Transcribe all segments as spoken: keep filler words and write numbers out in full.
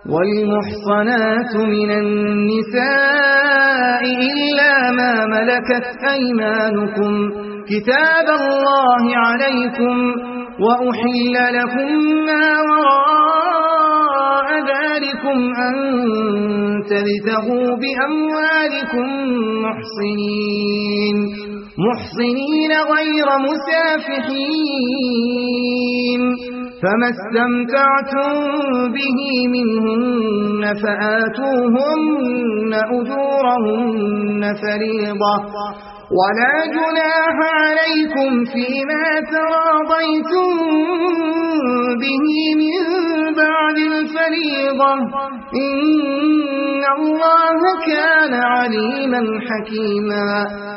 والمحصنات من النساء إلا ما ملكت أيمانكم كتاب الله عليكم وأحل لكم ما وراء ذلكم أن تبتغوا بأموالكم محصنين محصنين غير مسافحين فما استمتعتم به منهن فآتوهن أجورهن فريضة ولا جناح عليكم فيما تراضيتم به من بعد الفريضة إن الله كان عليما حكيما.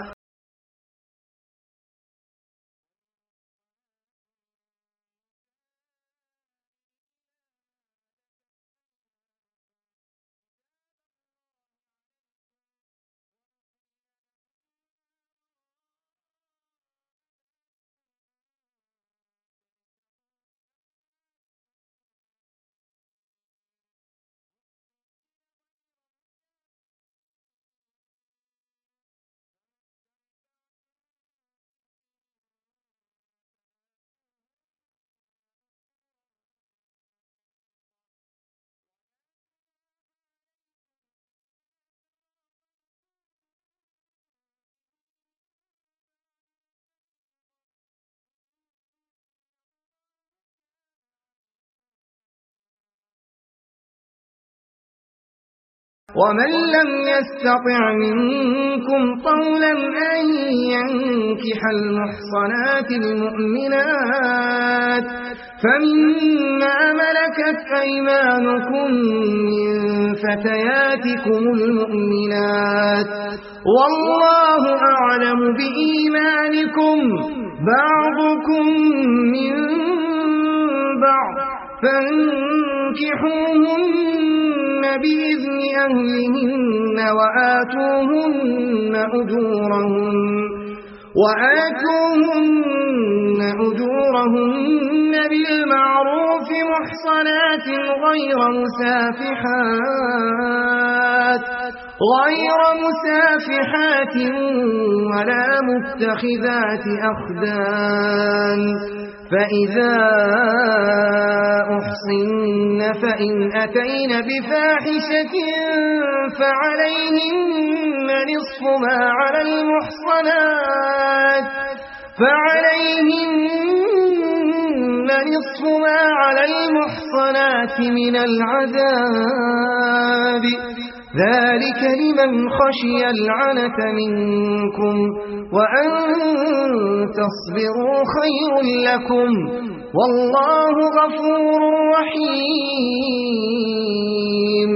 ومن لم يستطع منكم طولا أن ينكح المحصنات المؤمنات فمما ملكت أيمانكم من فتياتكم المؤمنات والله أعلم بإيمانكم بعضكم من بعض فانكحوهن بإذن أهلهن وآتوهن أجورهن وآتوهن أجورهن بالمعروف محصنات غير مسافحات غير مسافحات ولا متخذات أخدان فإذا أحصن فإن أتين بفاحشة فعليهن نصف ما على المحصنات فعليهن نصف ما على المحصنات من العذاب ذلك لمن خشي العنة منكم وأن تصبروا خير لكم والله غفور رحيم.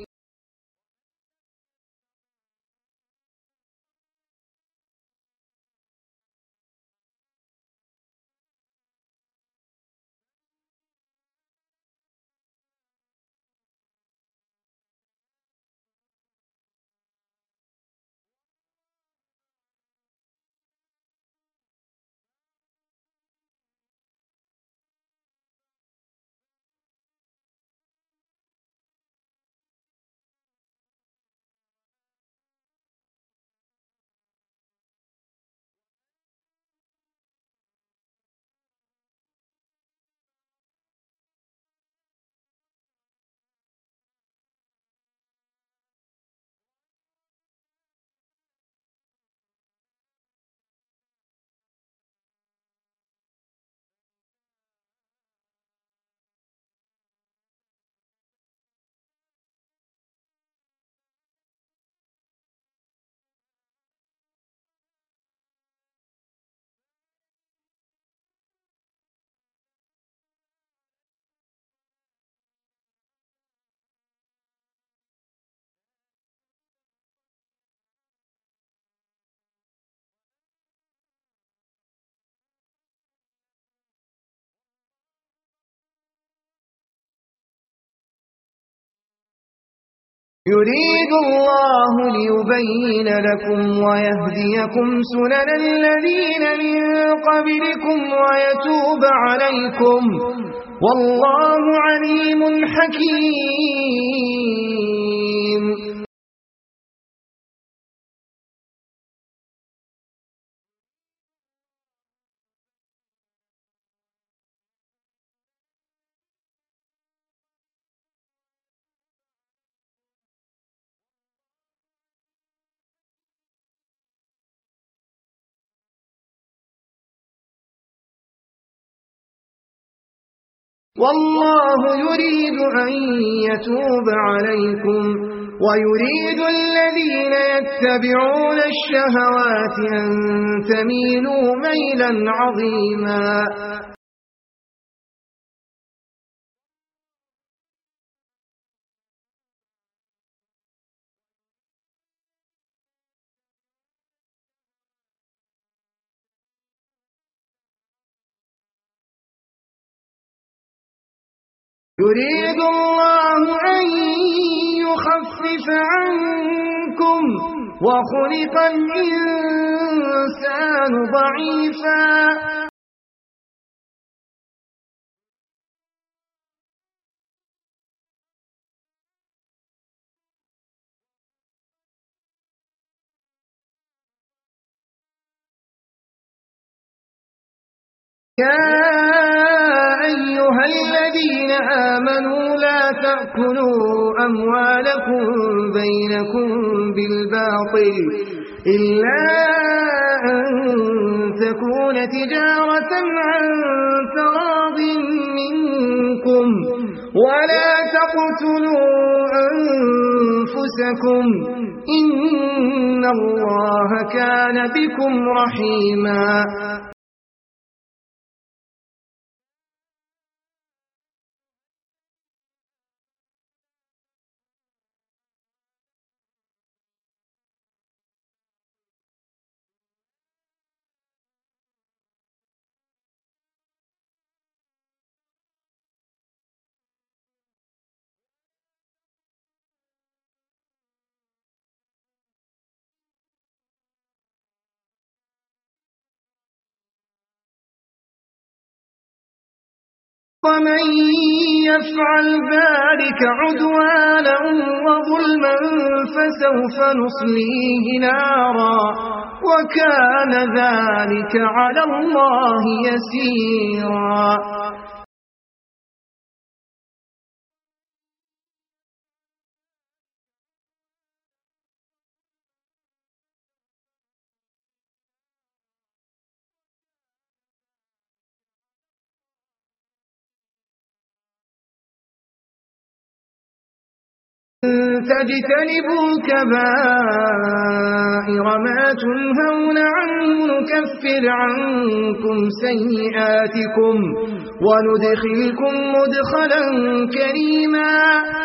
يريد الله ليبين لكم ويهديكم سنن الذين من قبلكم ويتوب عليكم والله عليم حكيم. والله يريد أن يتوب عليكم ويريد الذين يتبعون الشهوات أن تميلوا ميلا عظيما. يريد الله أن يخفف عنكم وخلق الإنسان ضعيفا. يا أيها الذين آمنوا لا تأكلوا أموالكم بينكم بالباطل إلا أن تكون تجارة عن تراض منكم ولا تقتلوا أنفسكم إن الله كان بكم رحيما. ومن يفعل ذلك عدوانا وظلما فسوف نصليه نارا وكان ذلك على الله يسيرا. تجتنبوا كبائر ما تنهون عنه نكفر عنكم سيئاتكم وندخلكم مدخلا كريما.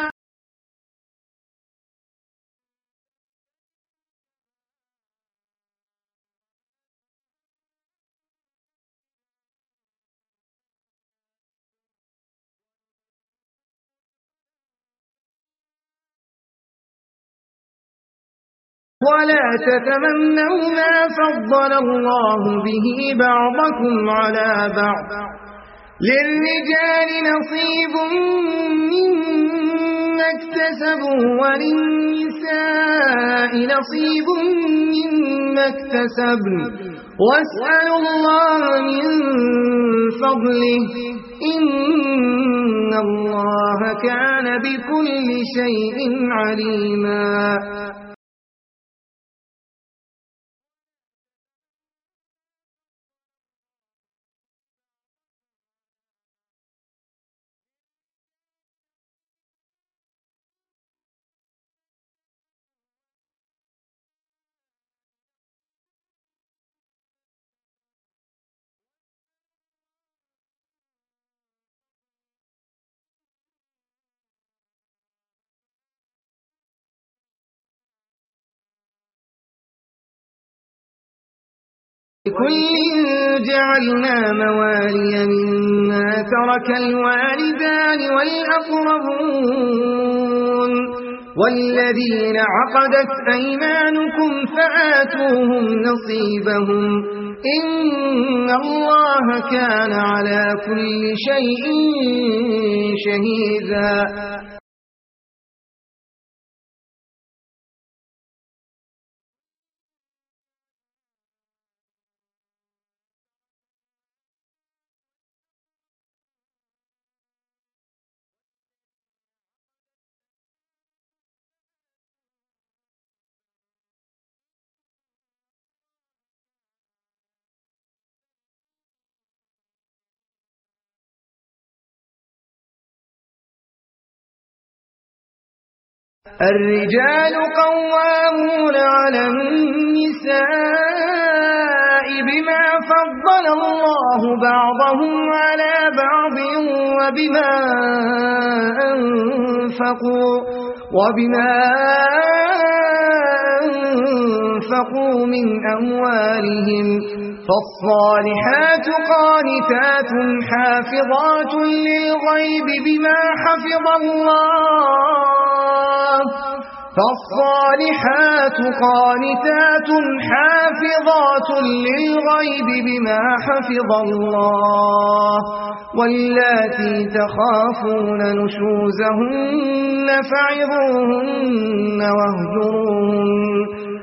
ولا تتمنوا ما فضل الله به بعضكم على بعض للرجال نصيب مما اكتسبوا وللنساء نصيب مما اكتسبن واسألوا الله من فضله إن الله كان بكل شيء عليما. لكل جعلنا موالي مما ترك الوالدان والأقربون والذين عقدت أيمانكم فآتوهم نصيبهم إن الله كان على كل شيء شهيدا. الرجال قوامون على النساء بما فضل الله بعضهم على بعض وبما أنفقوا وبما أنفقوا من أموالهم فالصالحات قانتات حافظات للغيب بما حفظ الله فالصالحات قانتات حافظات للغيب بما حفظ الله واللاتي تخافون نشوزهن فعظوهن واهجروهن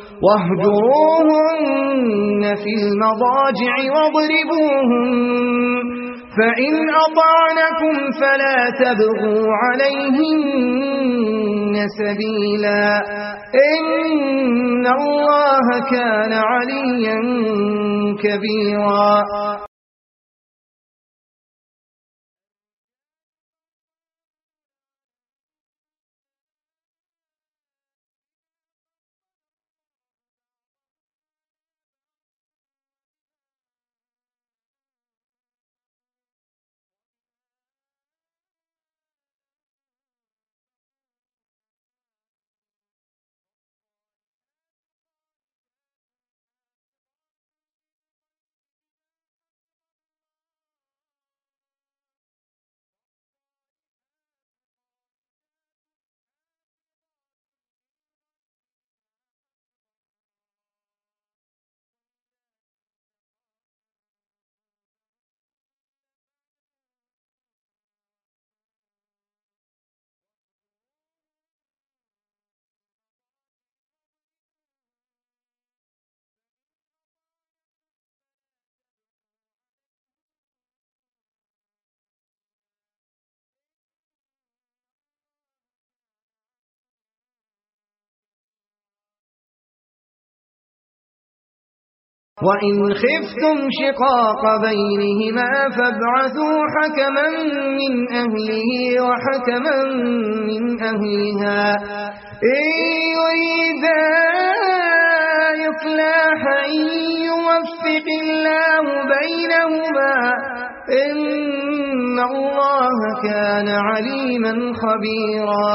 واهجروهن في المضاجع واضربوهن فإن أطعنكم فلا تبغوا عليهن سبيلا إن الله كان عليا كبيرا. وإن خفتم شقاق بينهما فابعثوا حكما من أهله وحكما من أهلها إن يريدا إصلاحا يوفق الله بينهما إن الله كان عليما خبيرا.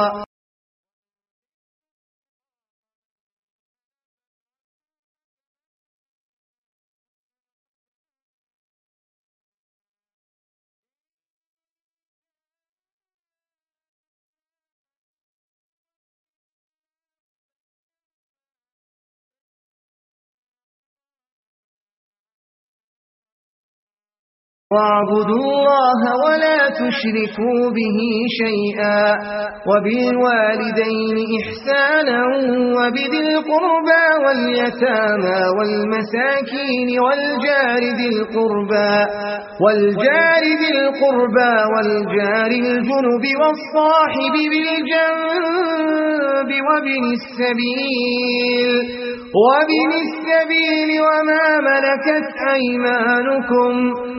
واعبدوا الله ولا تشركوا به شيئا وبالوالدين إحسانا وبذي القربى واليتامى والمساكين والجار ذي القربى والجار ذي القربى والجار الجنب والصاحب بالجنب وابن السبيل وابن السبيل وما ملكت أيمانكم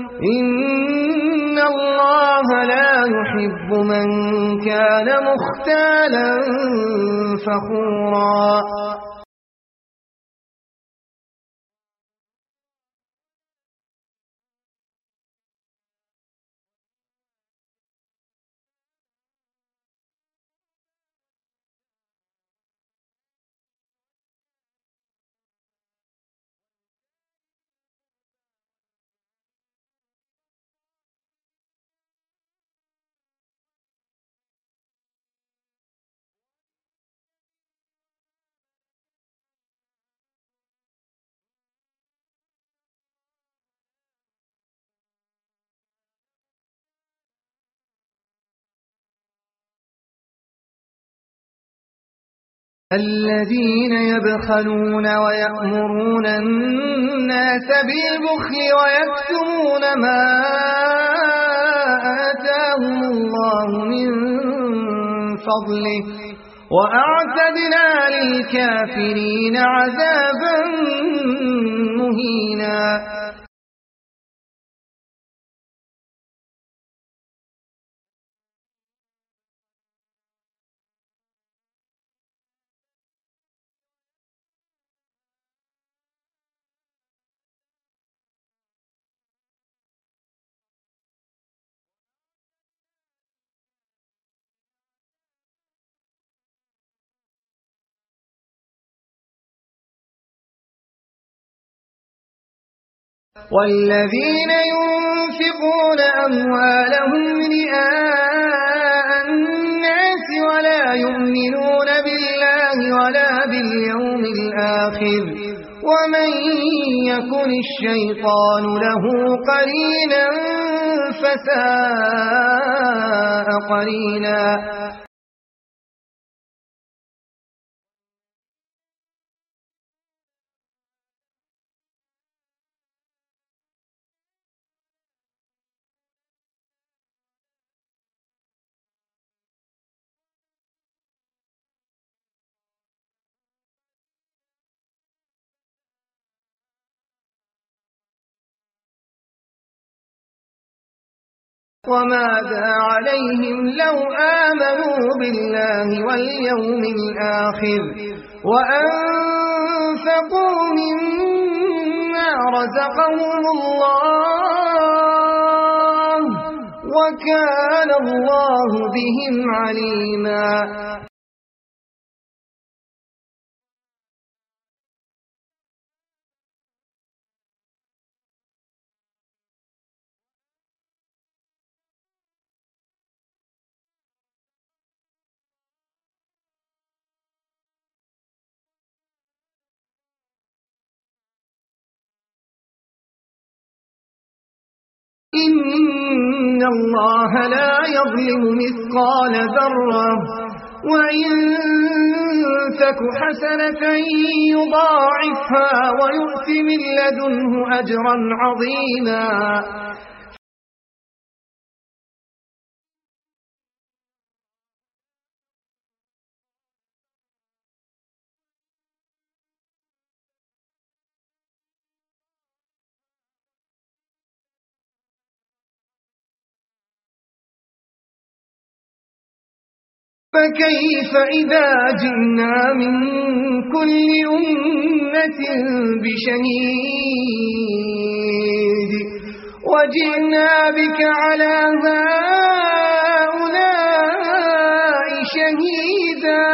إن الله لا يحب من كان مختالا فخورا. الذين يبخلون ويأمرون الناس بالبخل ويكتمون ما آتاهم الله من فضله وأعتدنا للكافرين عذابا مهينا. والذين ينفقون أموالهم رئاء الناس ولا يؤمنون بالله ولا باليوم الآخر ومن يكن الشيطان له قرينا فساء قرينا. وماذا عليهم لو آمنوا بالله واليوم الآخر وأنفقوا مما رزقهم الله وكان الله بهم عليما. إن الله لا يظلم مثقال ذرة وإن تك حسنة يضاعفها ويؤت من لدنه أجرا عظيما. فكيف إذا جئنا من كل أمة بشهيد وجئنا بك على هؤلاء شهيدا.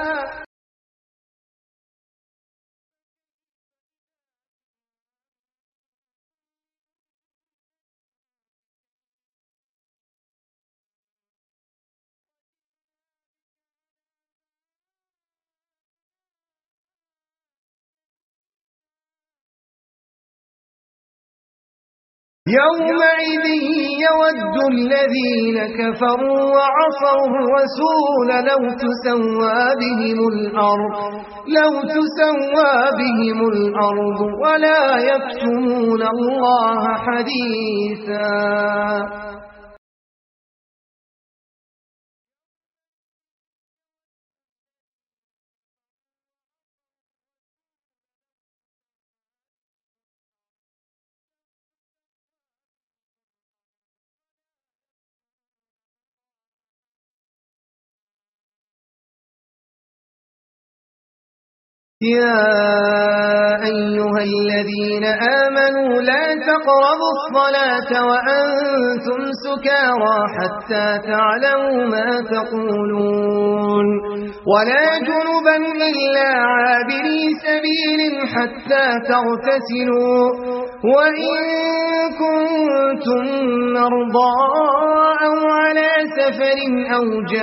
يومئذ يود الذين كفروا وعصوا الرسول لو تسوى بهم الأرض لو تسوى بهم الأرض ولا يكتمون الله حديثا. يا أيها الذين آمنوا لا تقربوا الصلاة وأنتم سكارى حتى تعلموا ما تقولون ولا جنبا إلا عابري سبيل حتى تغتسلوا وإن كنتم مرضى أو على سفر أو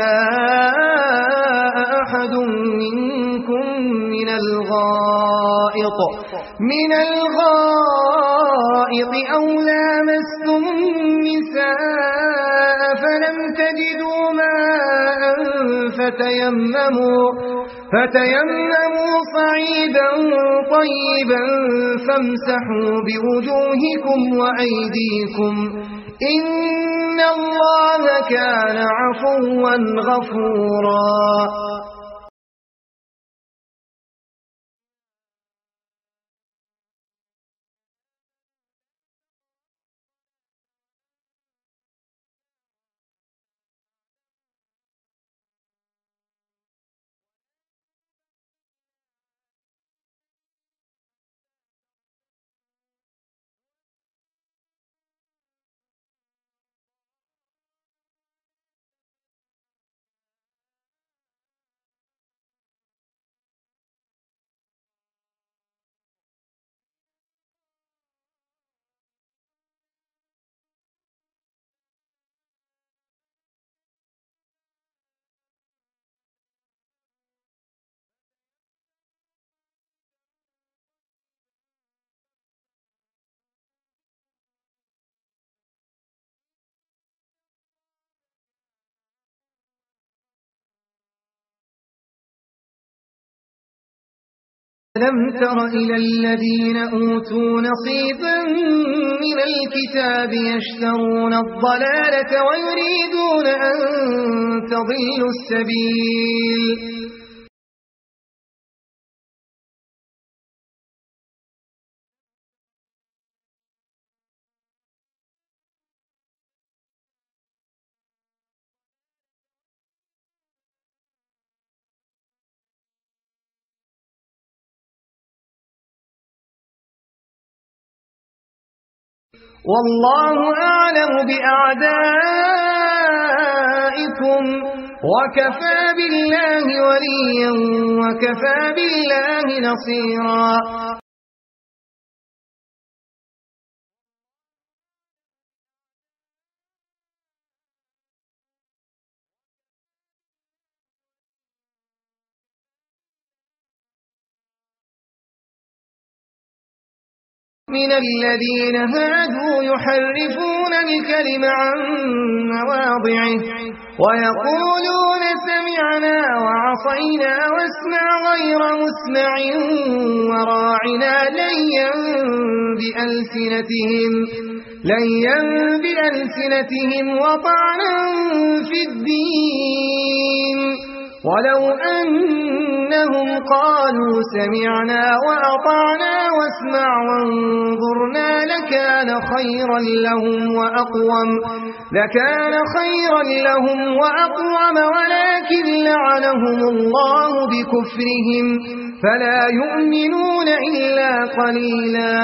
جاء أحد منكم من الغائط من الغائط أو لامستم النساء فلم تجدوا ماء فتيمموا فتيمموا صعيدا طيبا فامسحوا بوجوهكم وأيديكم إن الله كان عفوا غفورا. ألم تر إلى الذين أوتوا نصيبا من الكتاب يشترون الضلالة ويريدون أن تضلوا السبيل والله أعلم بأعدائكم وكفى بالله وليا وكفى بالله نصيرا من الذين هادوا يحرفون الكلم عن مواضعه ويقولون سمعنا وعصينا واسمع غير مسمع وراعنا ليا بألسنتهم ليا بألسنتهم وطعنا في الدين ولو أنهم قالوا سمعنا وأطعنا واسمع وانظرنا لكان خيرا لهم وأقوم لكان خيرا لهم وأقوم ولكن لعنهم الله بكفرهم فلا يؤمنون إلا قليلا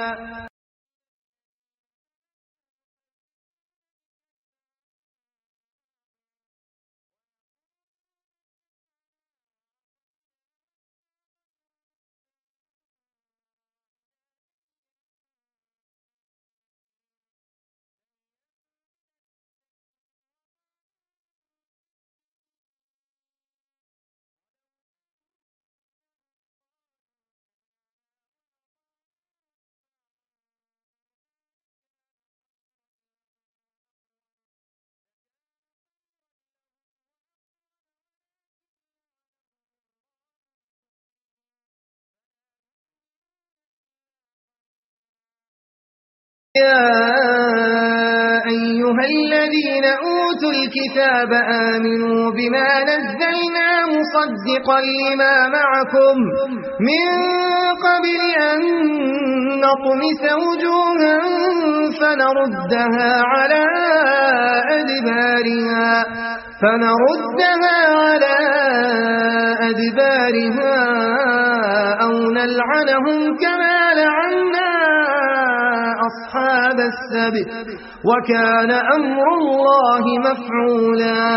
يا أيها الذين أوتوا الكتاب آمنوا بما نزلنا مصدقا لما معكم من قبل أن نطمس وجوها فنردها على أدبارها فنردها على أدبارها أو نلعنهم كما لعنا أصحاب السبت وكان أمر الله مفعولا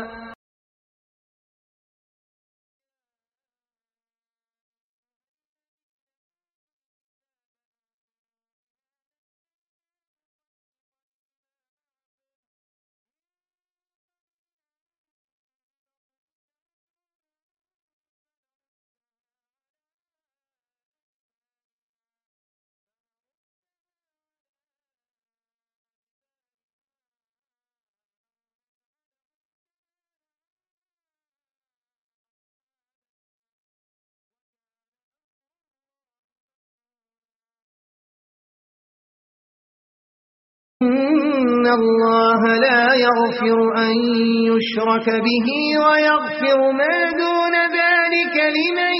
إن الله لا يغفر أن يشرك به ويغفر ما دون ذلك لمن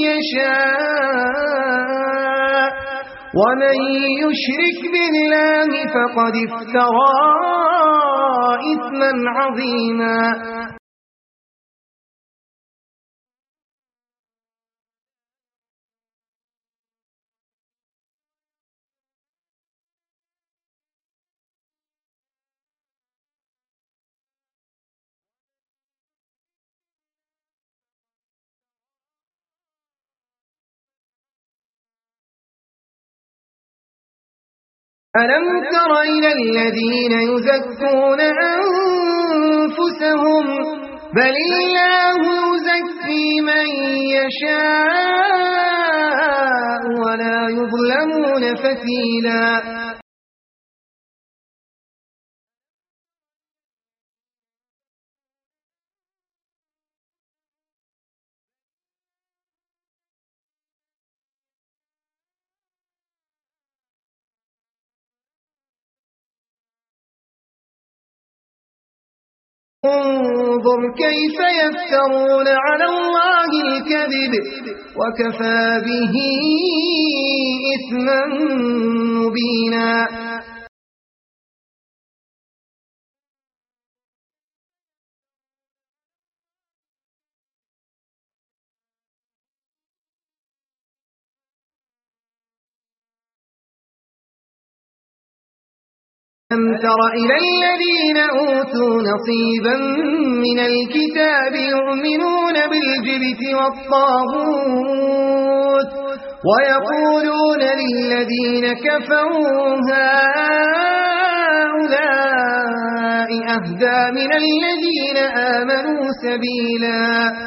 يشاء ومن يشرك بالله فقد افترى إثما عظيما ألم تر إلى الذين يزكون أنفسهم بل الله يزكي من يشاء ولا يظلمون فتيلا انظر كيف يفترون على الله الكذب وكفى به إثما مبينا. ألم تر إلى الذين أوتوا نصيبا من الكتاب يؤمنون بالجبت والطاغوت ويقولون للذين كفروا هؤلاء أهدى من الذين آمنوا سبيلا.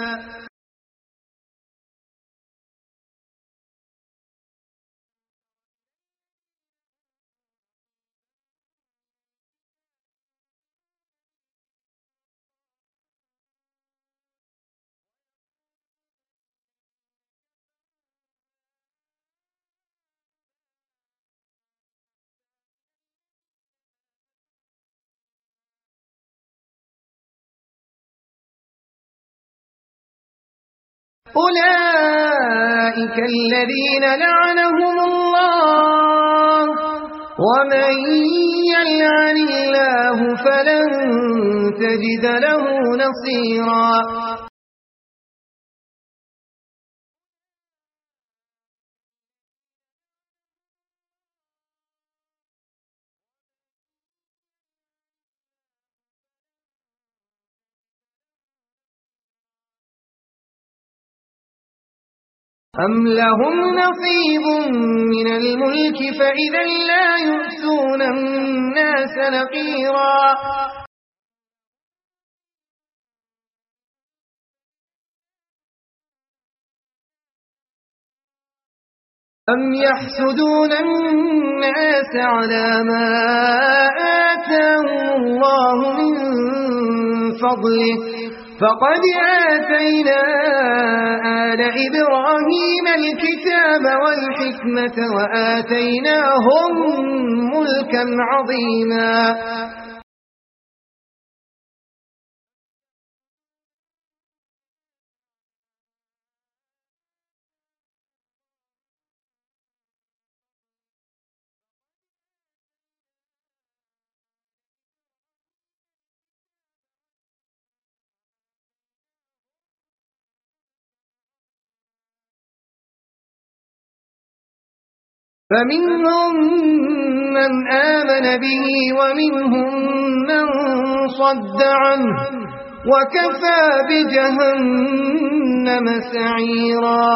أولئك الذين لعنهم الله ومن يلعن الله فلن تجد له نصيرا. أم لهم نصيب من الملك فإذا لا يؤتون الناس نقيرا. أم يحسدون الناس على ما آتاهم الله من فضله فقد آتينا آل إبراهيم الكتاب والحكمة وآتيناهم ملكا عظيما. فمنهم من آمن به ومنهم من صد عنه وكفى بجهنم سعيرا.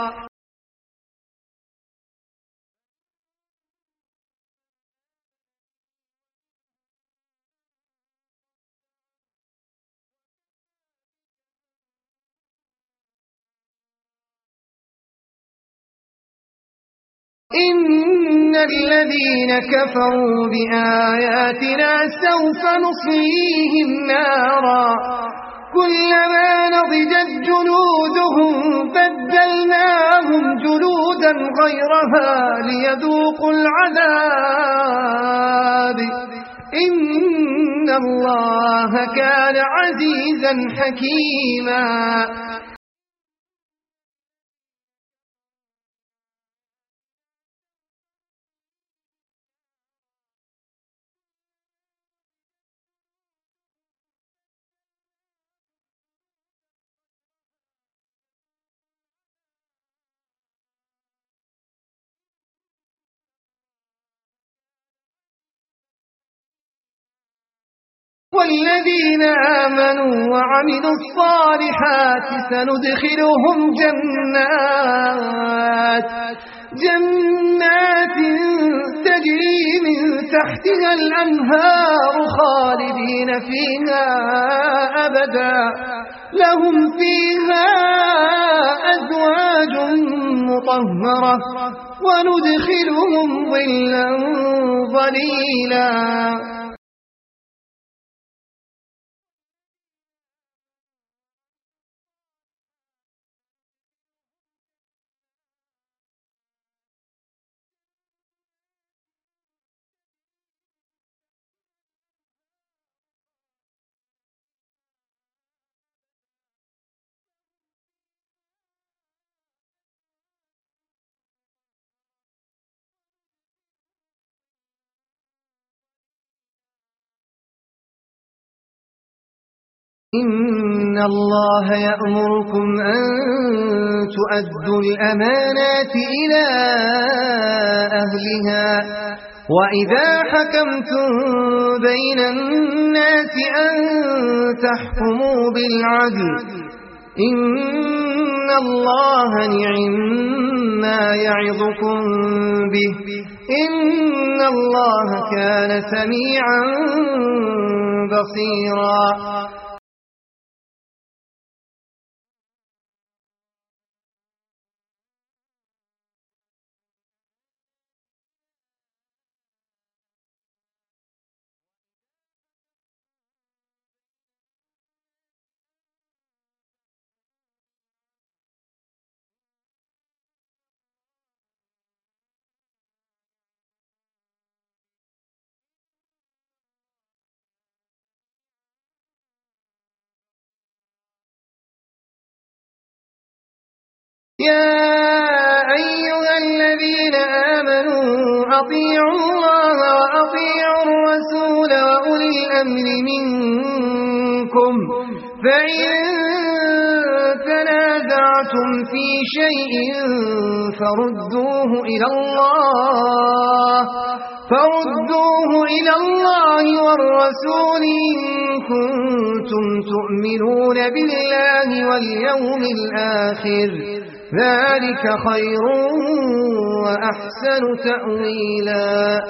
إن الذين كفروا بآياتنا سوف نصليهم نارا كلما نضجت جلودهم بدلناهم جلودا غيرها ليذوقوا العذاب إن الله كان عزيزا حكيما. والذين آمنوا وعملوا الصالحات سندخلهم جنات جنات تجري من تحتها الأنهار خالدين فيها أبدا لهم فيها أزواج مطهرة وندخلهم ظلا ظليلا. إن الله يأمركم أن تؤدوا الأمانات إلى أهلها وإذا حكمتم بين الناس أن تحكموا بالعدل إن الله نعما يعظكم به إن الله كان سميعا بصيرا. يا أيها الذين آمنوا أطيعوا الله وأطيعوا الرسول وأولي الأمر منكم فإن تنازعتم في شيء فردوه إلى الله فردوه إلى الله والرسول إن كنتم تؤمنون بالله واليوم الآخر ذلك خير وأحسن تأويلا.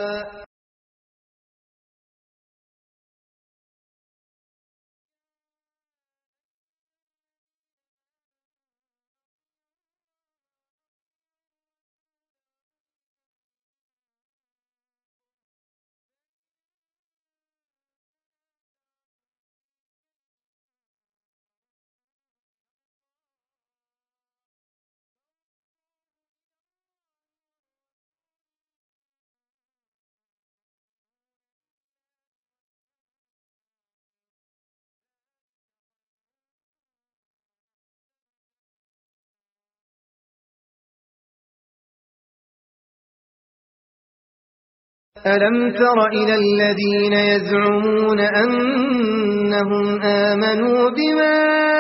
ألم تر إلى الذين يزعمون أنهم آمنوا بما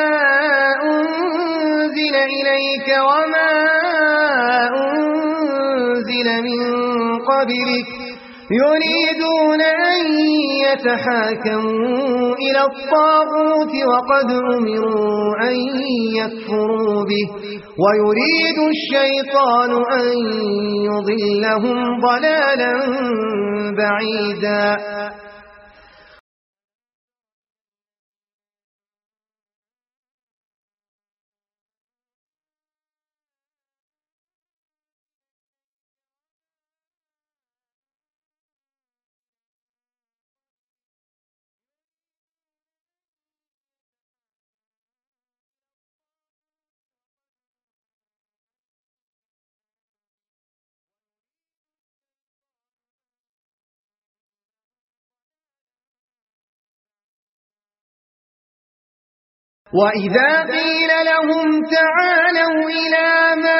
أنزل إليك وما أنزل من قبلك يريدون أن يتحاكموا إلى الطاغوت وقد أمروا أن يكفروا به ويريد الشيطان أن يضلهم ضلالا بعيدا. وَإِذَا قِيلَ لَهُمْ تَعَالَوْا إِلَى مَا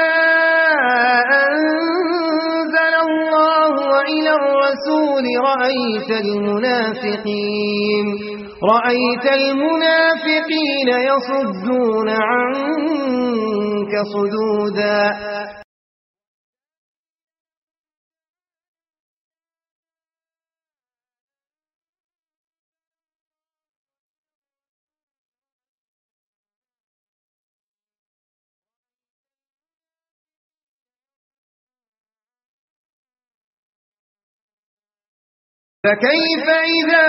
أَنزَلَ اللَّهُ وَإِلَى الرَّسُولِ رَأَيْتَ الْمُنَافِقِينَ رَأَيْتَ الْمُنَافِقِينَ يَصُدُّونَ عَنكَ صُدُودًا. فكيف إذا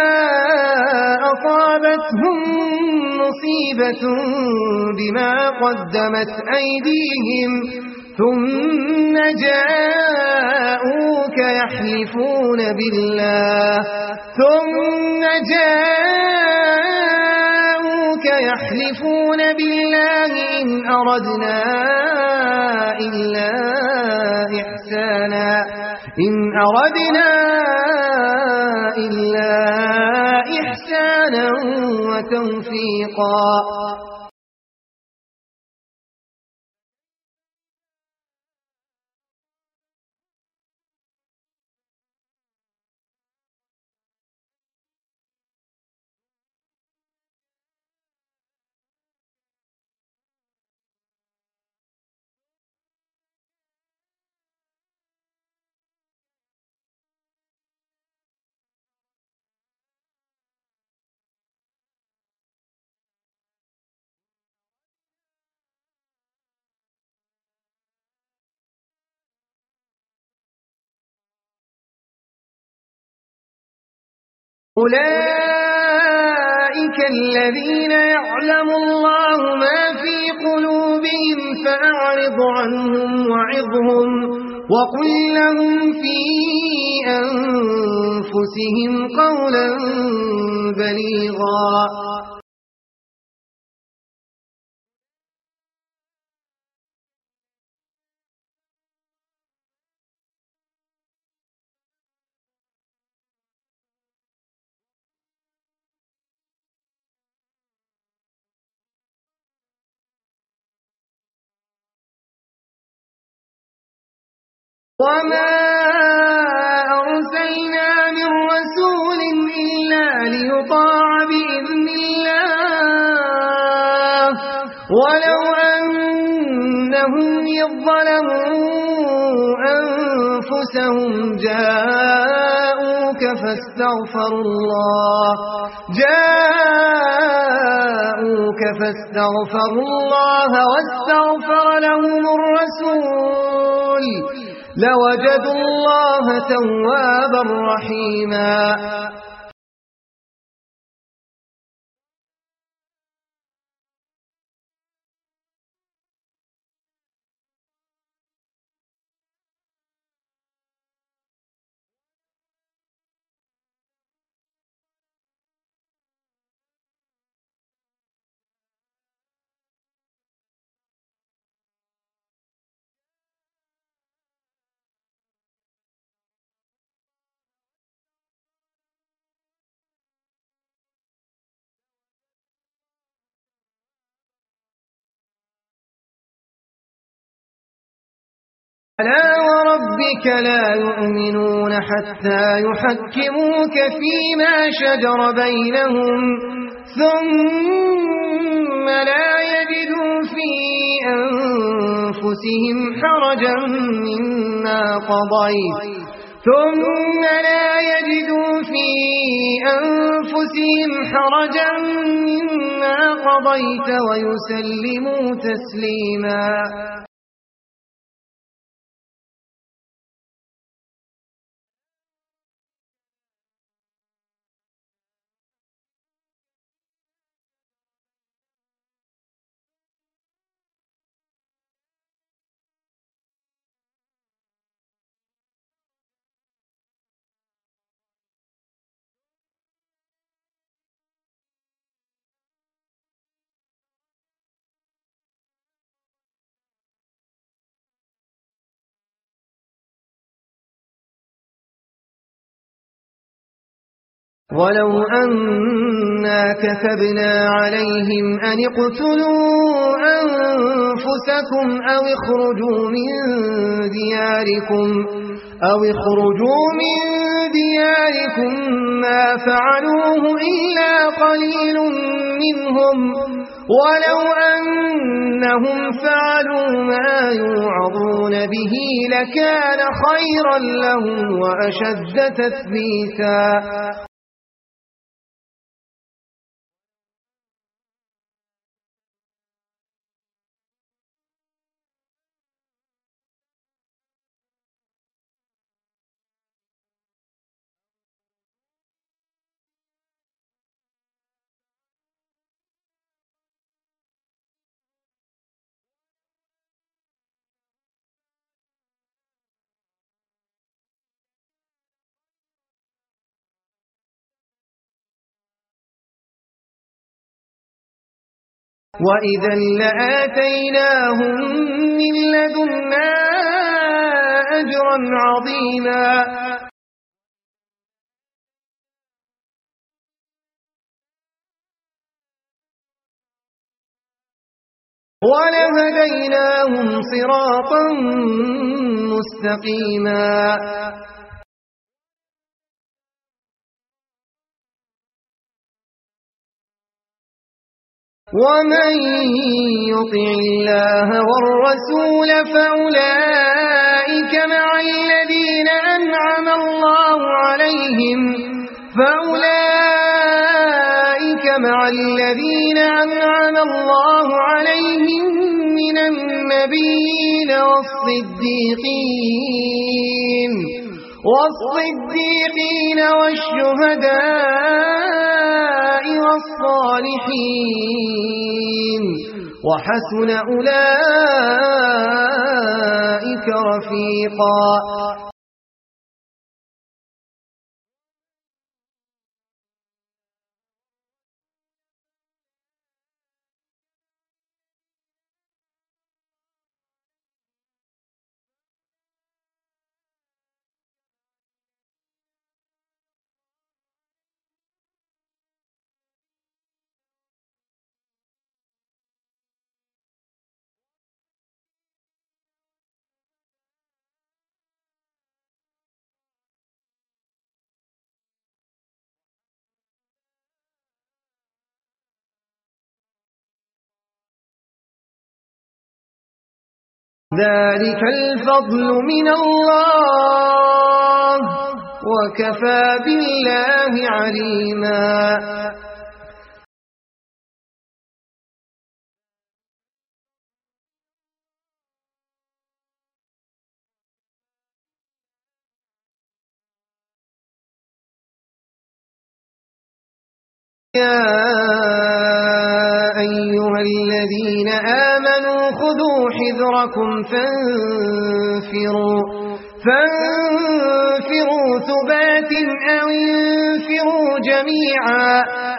أصابتهم مصيبة بما قدمت أيديهم ثم جاءوك يحلفون بالله ثم جاءوك يحلفون بالله إن أردنا إلا إحسانا إن أردنا إلا إحسانا وتوفيقا. أولئك الذين يعلم الله ما في قلوبهم فأعرض عنهم وعظهم وقل لهم في أنفسهم قولا بليغا وما أرسلنا من رسول إلا ليطاع بإذن الله ولو أنهم إذ ظلموا أنفسهم جاءوك فاستغفروا الله جاءوك فاستغفروا الله واستغفر لهم الرسول لوجدوا الله توابا رحيما فلا وربك لا يؤمنون حتى يحكموك فيما شجر بينهم ثم لا يجدوا في أنفسهم حرجا مما قضيت ثم لا يجدوا في أنفسهم حرجا مما قضيت ويسلموا تسليما ولو أنا كتبنا عليهم أن اقتلوا أنفسكم أو اخرجوا من دياركم أو اخرجوا من دياركم ما فعلوه إلا قليل منهم ولو أنهم فعلوا ما يوعظون به لكان خيرا لهم وأشد تثبيتا وإذا لآتيناهم من لدنا أجرا عظيما ولهديناهم صراطا مستقيما ومن يطع الله والرسول فأولئك مع الذين أنعم الله عليهم فأولئك مع الذين أنعم الله عليهم من النبيين والصديقين والصديقين والشهداء والصالحين وحسن أولئك رفيقا ذلك الفضل من الله وكفى بالله عليما يا أيها الذين آمنوا خذوا حذركم فانفروا فانفروا ثبات أو انفروا جميعا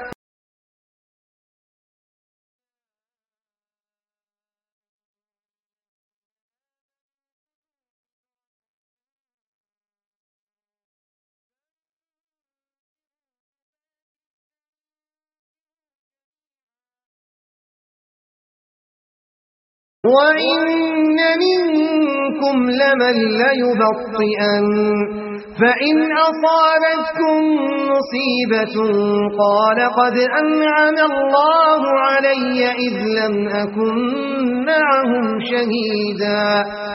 وإن منكم لمن ليبطئن فإن أصابتكم مصيبة قال قد أنعم الله علي إذ لم أكن معهم شهيدا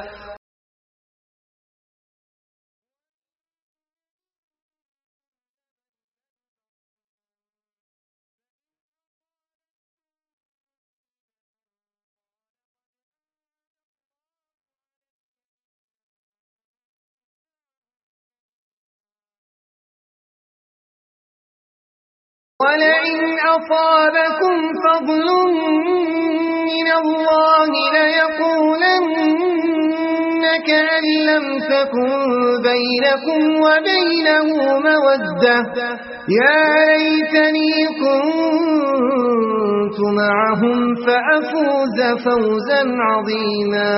ولئن أصابكم فضل من الله ليقولن كأن لم تكن بينكم وبينه مودة يا ليتني كنت معهم فأفوز فوزا عظيما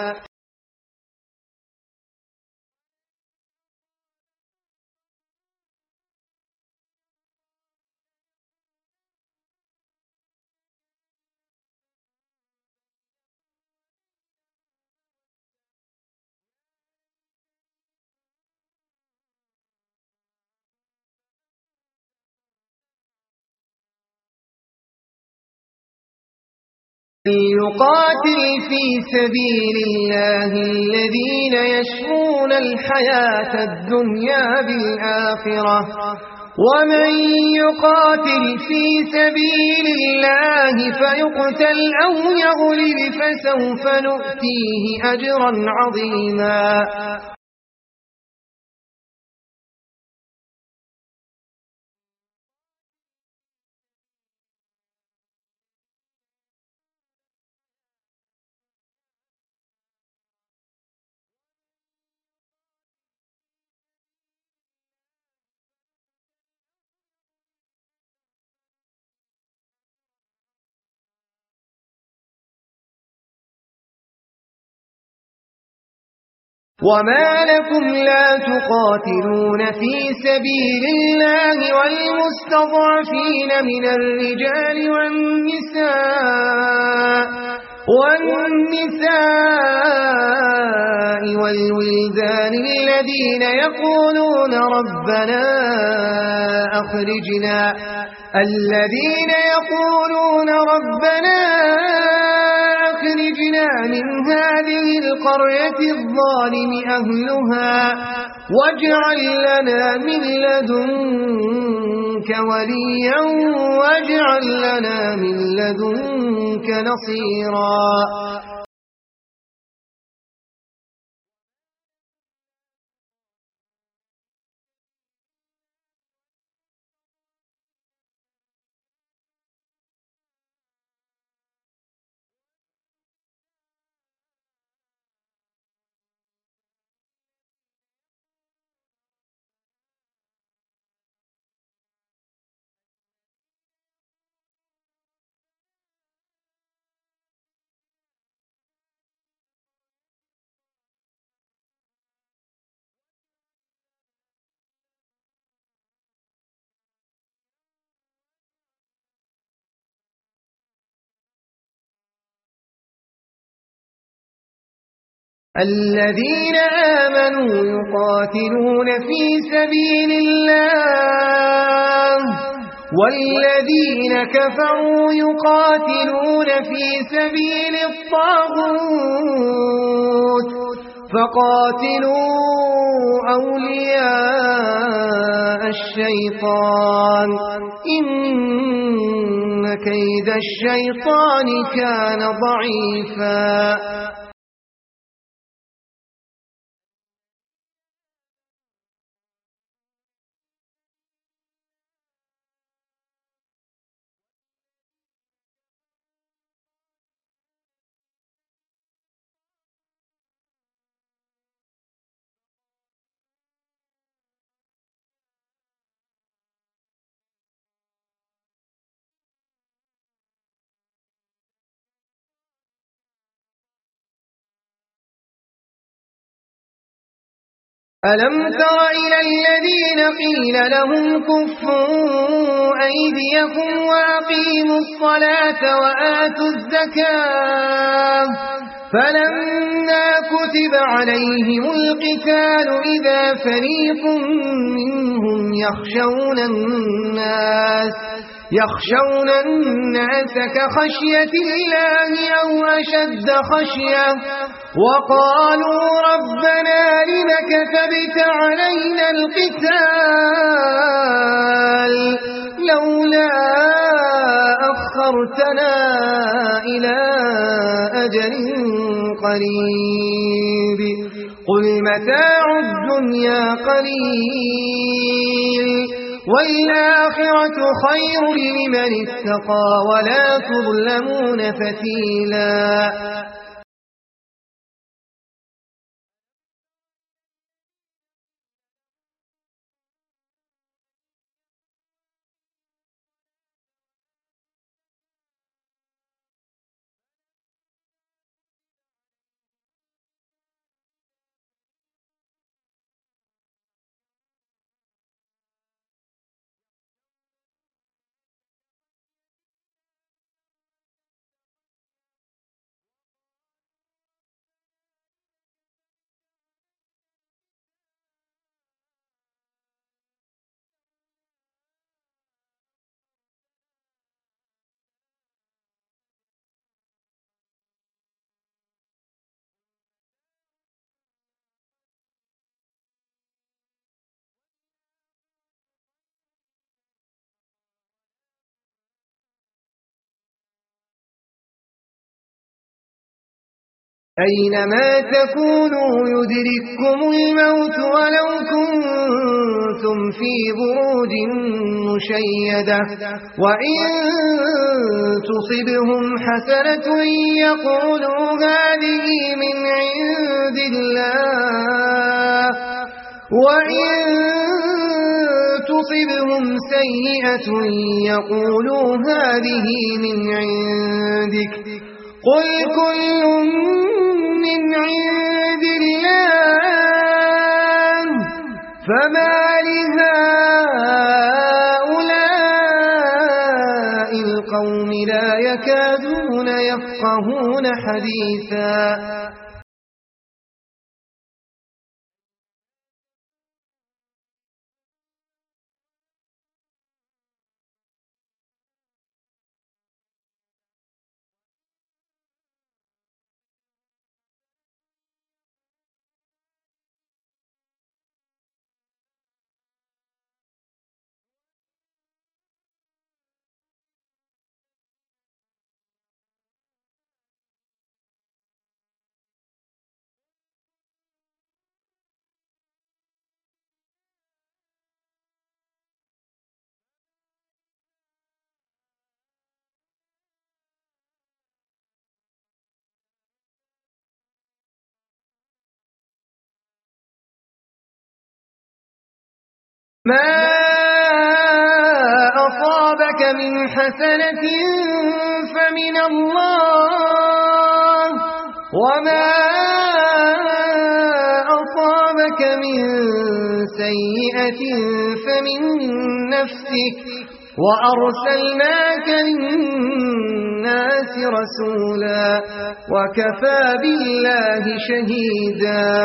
يقاتل في سبيل الله الذين يشرون الحياة الدنيا بالآخرة ومن يقاتل في سبيل الله فيقتل أو يغلب فسوف نؤتيه أجرا عظيما وما لكم لا تقاتلون في سبيل الله والمستضعفين من الرجال والنساء والنساء والولدان الذين يقولون ربنا أخرجنا الذين يقولون ربنا أخرجنا من هذه القرية الظالم أهلها واجعل لنا من لدنك وليا واجعل لنا من لدنك نصيرا الذين آمنوا يقاتلون في سبيل الله والذين كفروا يقاتلون في سبيل الطاغوت فقاتلوا أولياء الشيطان إن كيد الشيطان كان ضعيفا. ألم تر إلى الذين قيل لهم كفوا أيديكم وأقيموا الصلاة وآتوا الزكاة فلما كتب عليهم القتال إذا فريق منهم يخشون الناس يخشون الناس كخشية الله أو أشد خشية وقالوا ربنا لم كتبت علينا القتال لولا أخرتنا إلى أجل قريب قل متاع الدنيا قليل والآخرة خير لمن اتقى ولا تظلمون فتيلا. أينما تكونوا يدرككم الموت ولو كنتم في بروج مشيدة وإن تصبهم حسنة يقولوا هذه من عند الله وإن تصبهم سيئة يقولوا هذه من عندك قل كل من عند الله فما لهؤلاء القوم لا يكادون يفقهون حديثا. ما أصابك من حسنة فمن الله وما أصابك من سيئة فمن نفسك وأرسلناك للناس رسولا وكفى بالله شهيدا.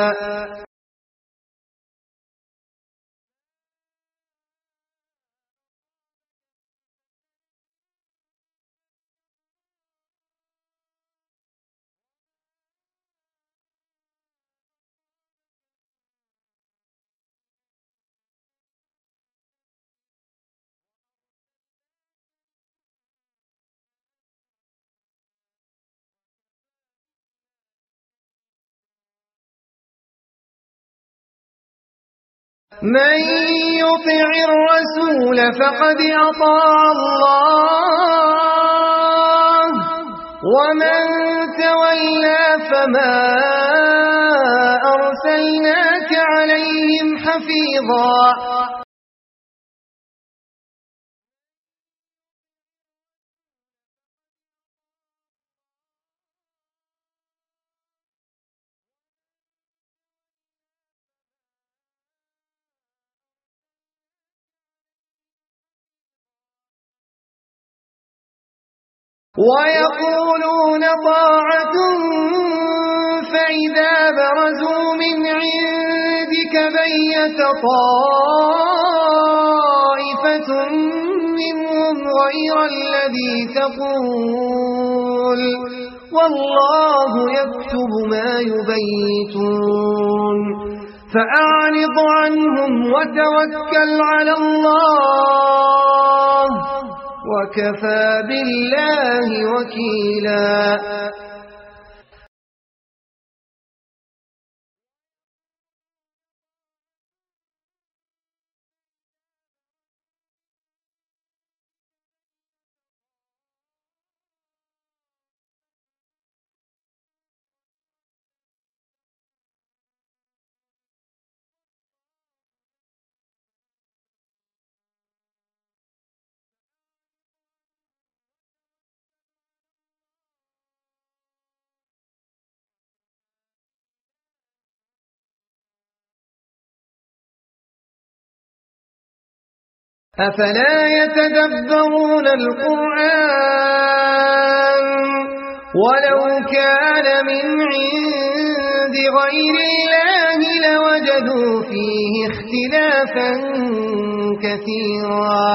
من يطع الرسول فقد أطاع الله ومن تولى فما أرسلناك عليهم حفيظا. ويقولون طاعة فإذا برزوا من عندك بيت طائفة منهم غير الذي تقول والله يكتب ما يبيتون فأعرض عنهم وتوكل على الله وكفى بالله وكيلا. أفلا يتدبرون القرآن ولو كان من عند غير الله لوجدوا فيه اختلافا كثيرا.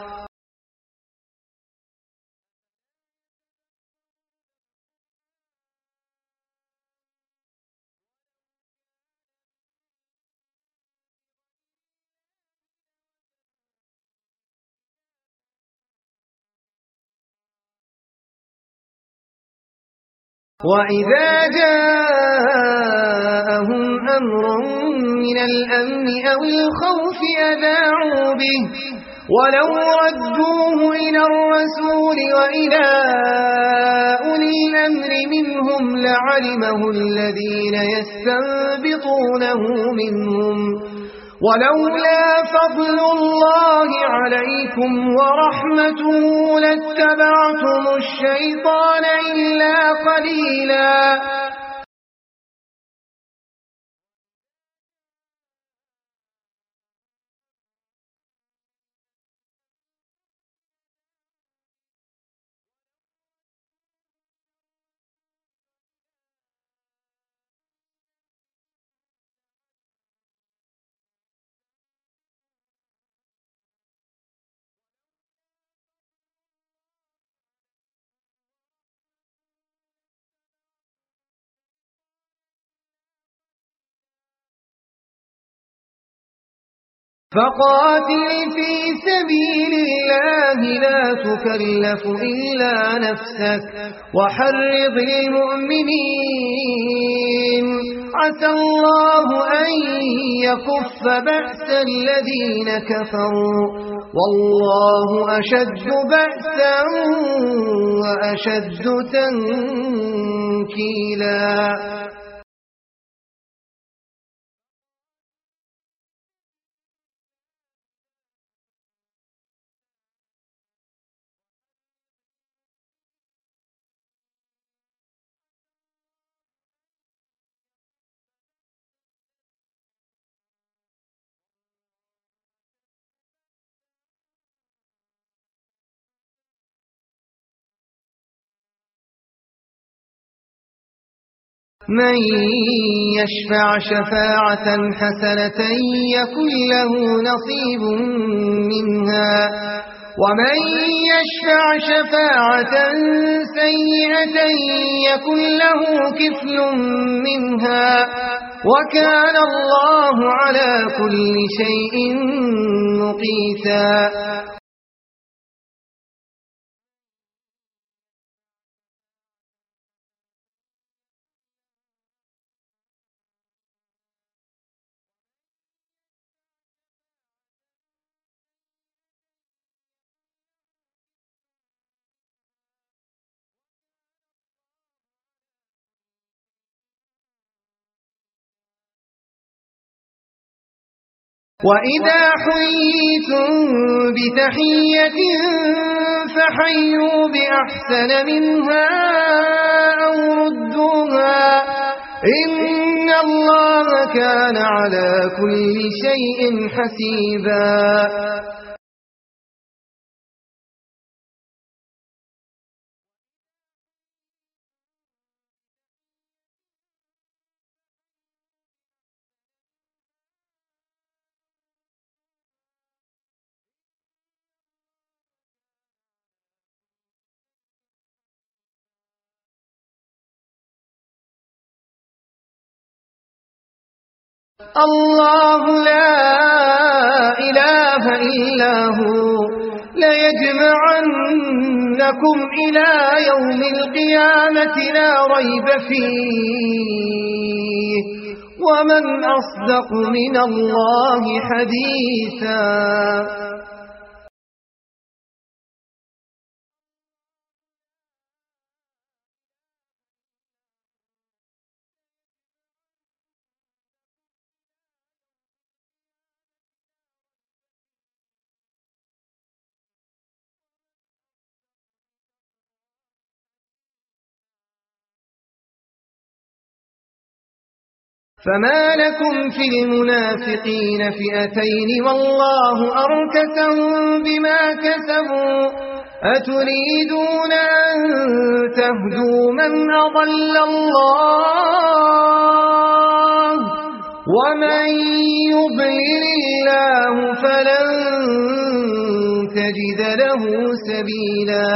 وَإِذَا جَاءَهُمْ أَمْرٌ مِّنَ الْأَمْنِ أَوِ الْخَوْفِ أَذَاعُوا بِهِ وَلَوْ رَدُّوهُ إِلَى الرَّسُولِ وَإِلَى أُولِي الْأَمْرِ مِنْهُمْ لَعَلِمَهُ الَّذِينَ يَسْتَنبِطُونَهُ مِنْهُمْ وَلَوْلَا فَضْلُ اللَّهِ عَلَيْكُمْ وَرَحْمَتُهُ لَاتَّبَعْتُمُ الشَّيْطَانَ إِلَّا قَلِيلًا. فقاتل في سبيل الله لا تكلف إلا نفسك وحرض المؤمنين عسى الله أن يكف بأس الذين كفروا والله أشد بأسا وأشد تنكيلا. من يشفع شفاعة حسنة يكن له نصيب منها ومن يشفع شفاعة سيئة يكن له كفل منها وكان الله على كل شيء مقيتا. وإذا حييتم بتحية فحيوا بأحسن منها أو ردوها إن الله كان على كل شيء حسيبا. الله لا إله إلا هو ليجمعنكم إلى يوم القيامة لا ريب فيه ومن أصدق من الله حديثا. فما لكم في المنافقين فئتين والله أركسهم بما كسبوا أتريدون أن تهدوا من أضل الله ومن يضلل الله فلن تجد له سبيلا.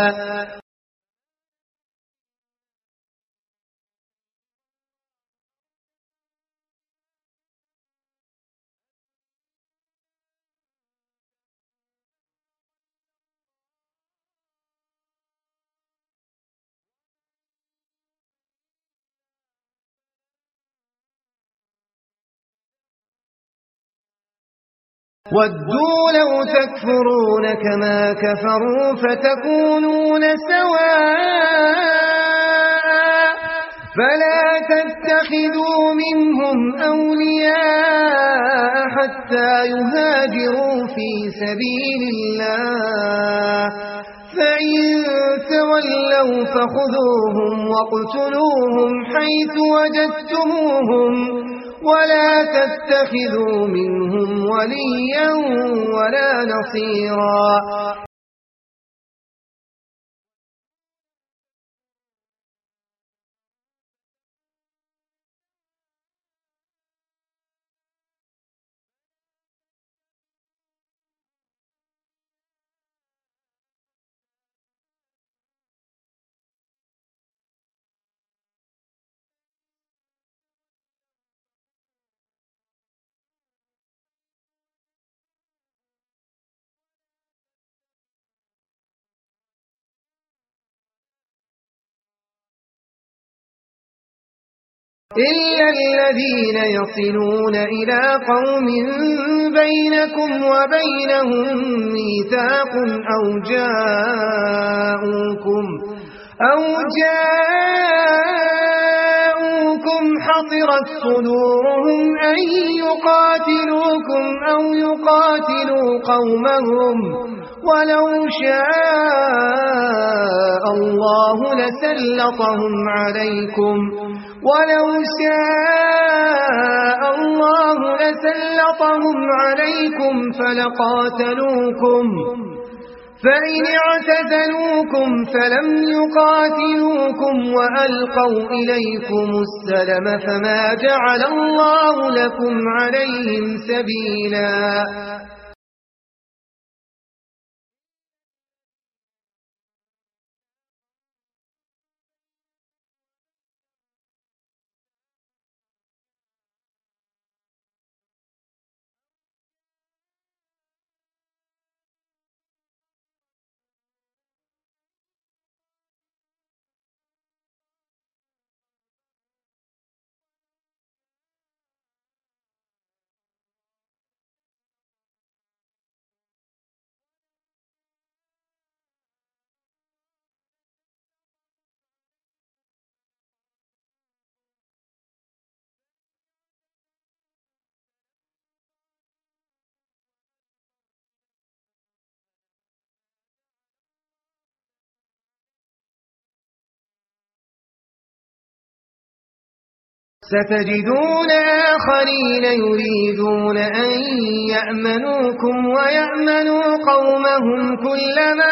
ودوا لو تكفرون كما كفروا فتكونون سواء فلا تتخذوا منهم أولياء حتى يهاجروا في سبيل الله فإن تولوا فخذوهم واقتلوهم حيث وجدتموهم ولا تتخذوا منهم وليا ولا نصيرا. إلا الذين يصلون إلى قوم بينكم وبينهم ميثاق أو جاءوكم أو جاءوكم حصرت صدورهم أن يقاتلوكم أو يقاتلوا قومهم ولو شاء الله لسلطهم عليكم ولو شاء الله لسلطهم عليكم فلقاتلوكم فإن اعتزلوكم فلم يقاتلوكم وألقوا إليكم السلم فما جعل الله لكم عليهم سبيلا ستجدون آخرين يريدون أن يأمنوكم ويأمنوا قومهم كلما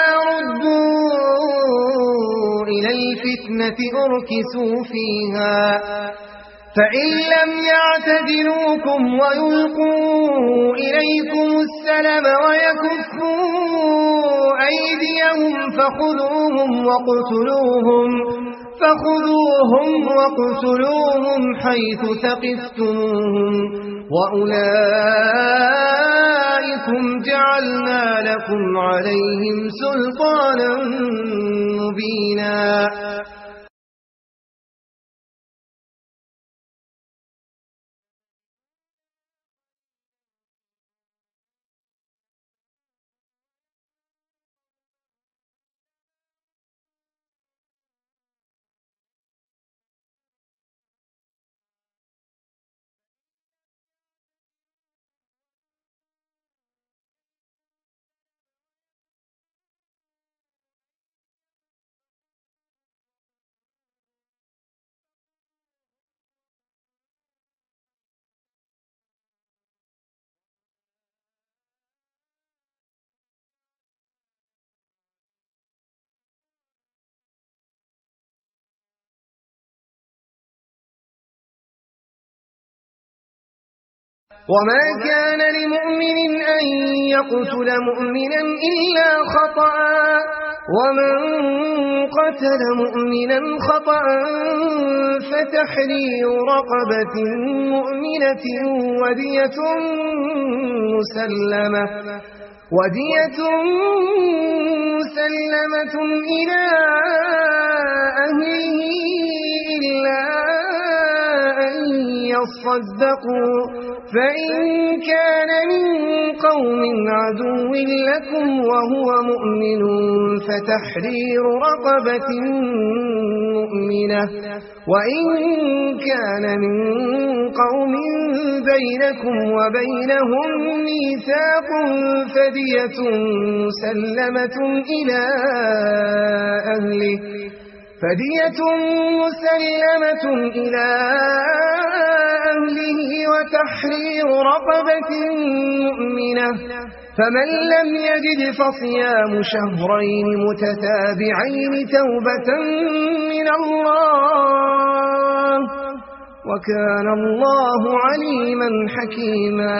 ردوا إلى الفتنة أركسوا فيها فإن لم يعتزلوكم ويلقوا إليكم السلم ويكفوا أيديهم فخذوهم وقتلوهم فخذوهم وقتلوهم حيث ثقفتموهم وأولئكم جعلنا لكم عليهم سلطانا مبينا وما كان لمؤمن أن يقتل مؤمنا إلا خطأ ومن قتل مؤمنا خطأ فتحرير رقبة مؤمنة ودية مسلمة ودية مسلمة إلى أهله إلا أن يصدقوا فإن كان من قوم عدو لكم وهو مؤمن فتحرير رقبة مؤمنة وإن كان من قوم بينكم وبينهم ميثاق فدية مسلمة إلى أهله فدية مسلمة إلى أهله وتحرير رقبة مؤمنة فمن لم يجد فصيام شهرين متتابعين توبة من الله وكان الله عليما حكيما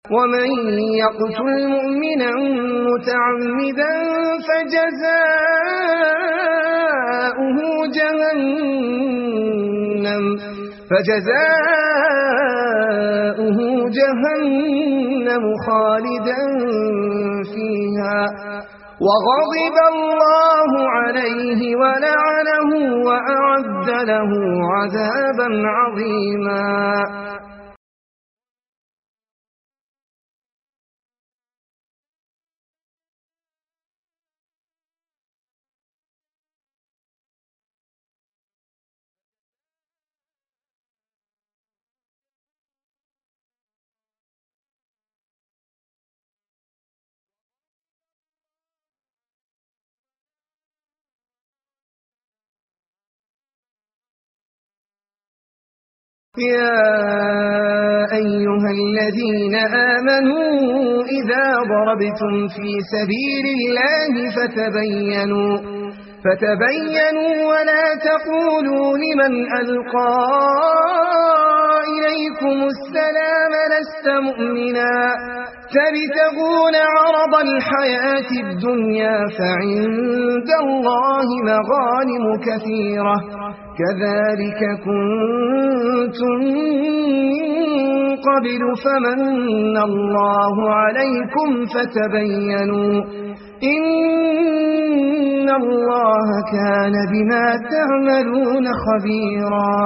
ومن يقتل مؤمنا متعمدا فجزاؤه جهنم فجزاؤه جهنم خالدا فيها وغضب الله عليه ولعنه وأعد له عذابا عظيما. يا أيها الذين آمنوا إذا ضربتم في سبيل الله فتبينوا فتبينوا ولا تقولوا لمن ألقى إليكم السلام لست مؤمنا تبتغون عرض الحياة الدنيا فعند الله مغانم كثيرة كذلك كنتم من قبل فمن الله عليكم فتبينوا إن الله كان بما تعملون خبيرا.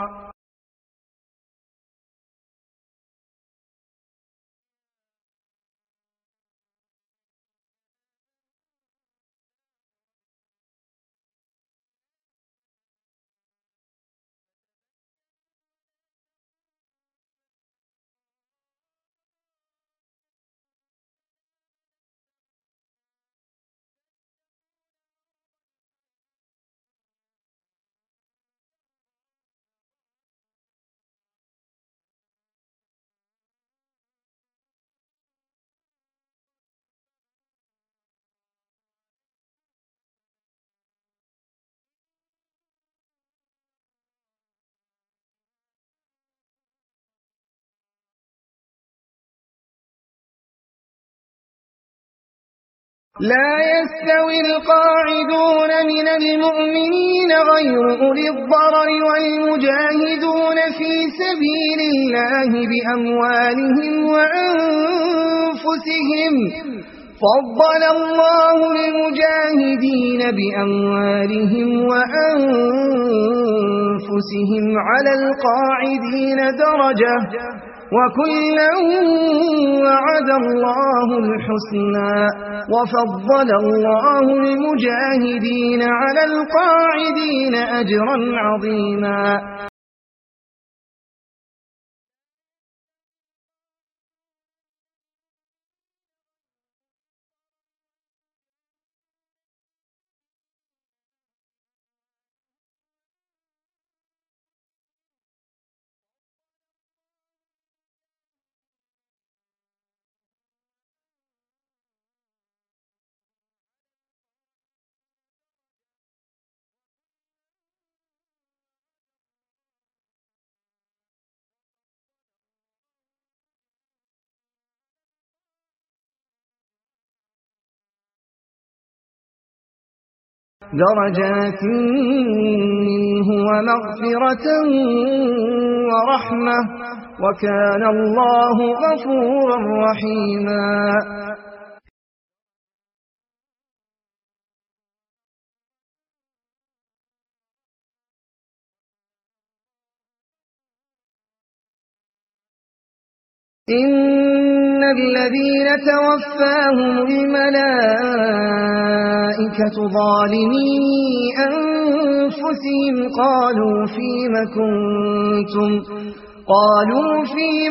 لا يستوي القاعدون من المؤمنين غير أولي الضرر والمجاهدون في سبيل الله بأموالهم وأنفسهم فضل الله المجاهدين بأموالهم وأنفسهم على القاعدين درجة وكلا وعد الله الحسنى وفضل الله المجاهدين على القاعدين أجرا عظيما. درجات منه ومغفرة ورحمة وكان الله غفورا رحيما. إن الذين توفاهم الملائكة ظالمي أنفسهم قالوا فيم كنتم قالوا فيم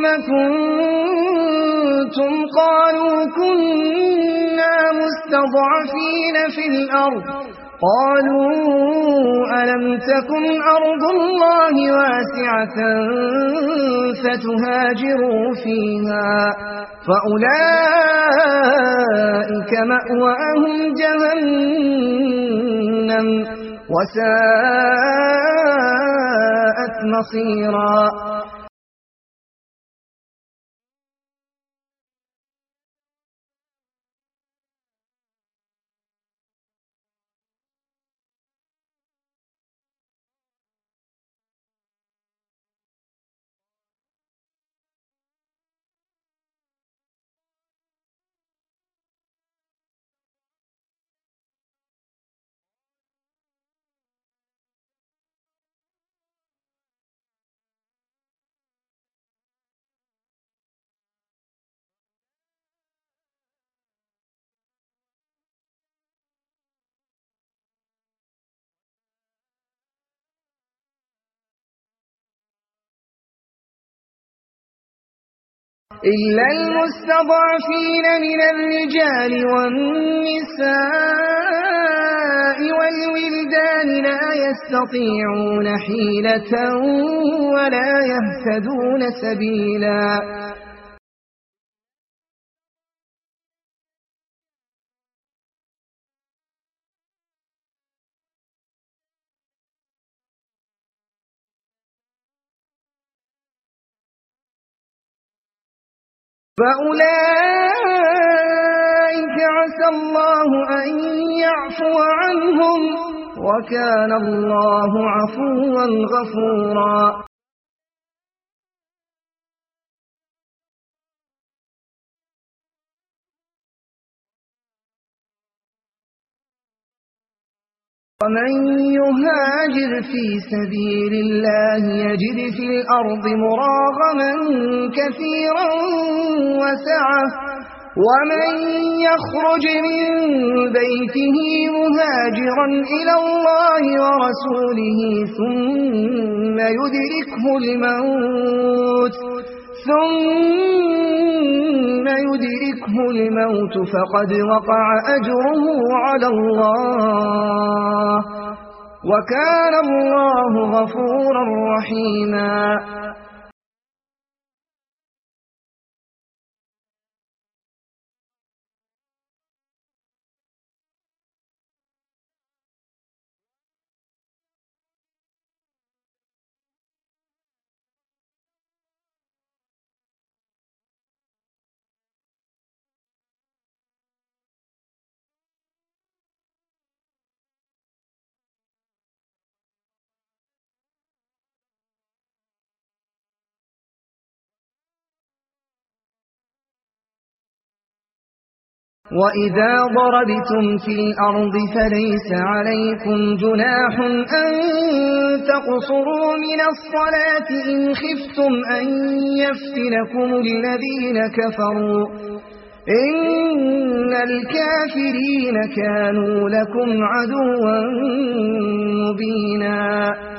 كنتم قالوا كنا مستضعفين في الأرض قالوا ألم تكن أرض الله واسعة فتهاجروا فيها فأولئك مأواهم جهنم وساءت مصيرا. إلا المستضعفين من الرجال والنساء والولدان لا يستطيعون حيلة ولا يهتدون سبيلا فأولئك عسى الله أن يعفو عنهم وكان الله عفوا غفورا ومن يهاجر في سبيل الله يجد في الأرض مراغما كثيرا وسعة ومن يخرج من بيته مهاجرا إلى الله ورسوله ثم يدركه الموت ثم يدركه الموت فقد وقع أجره على الله وكان الله غفورا رحيما وإذا ضربتم في الأرض فليس عليكم جناح أن تقصروا من الصلاة إن خفتم أن يفتنكم الذين كفروا إن الكافرين كانوا لكم عدوا مبينا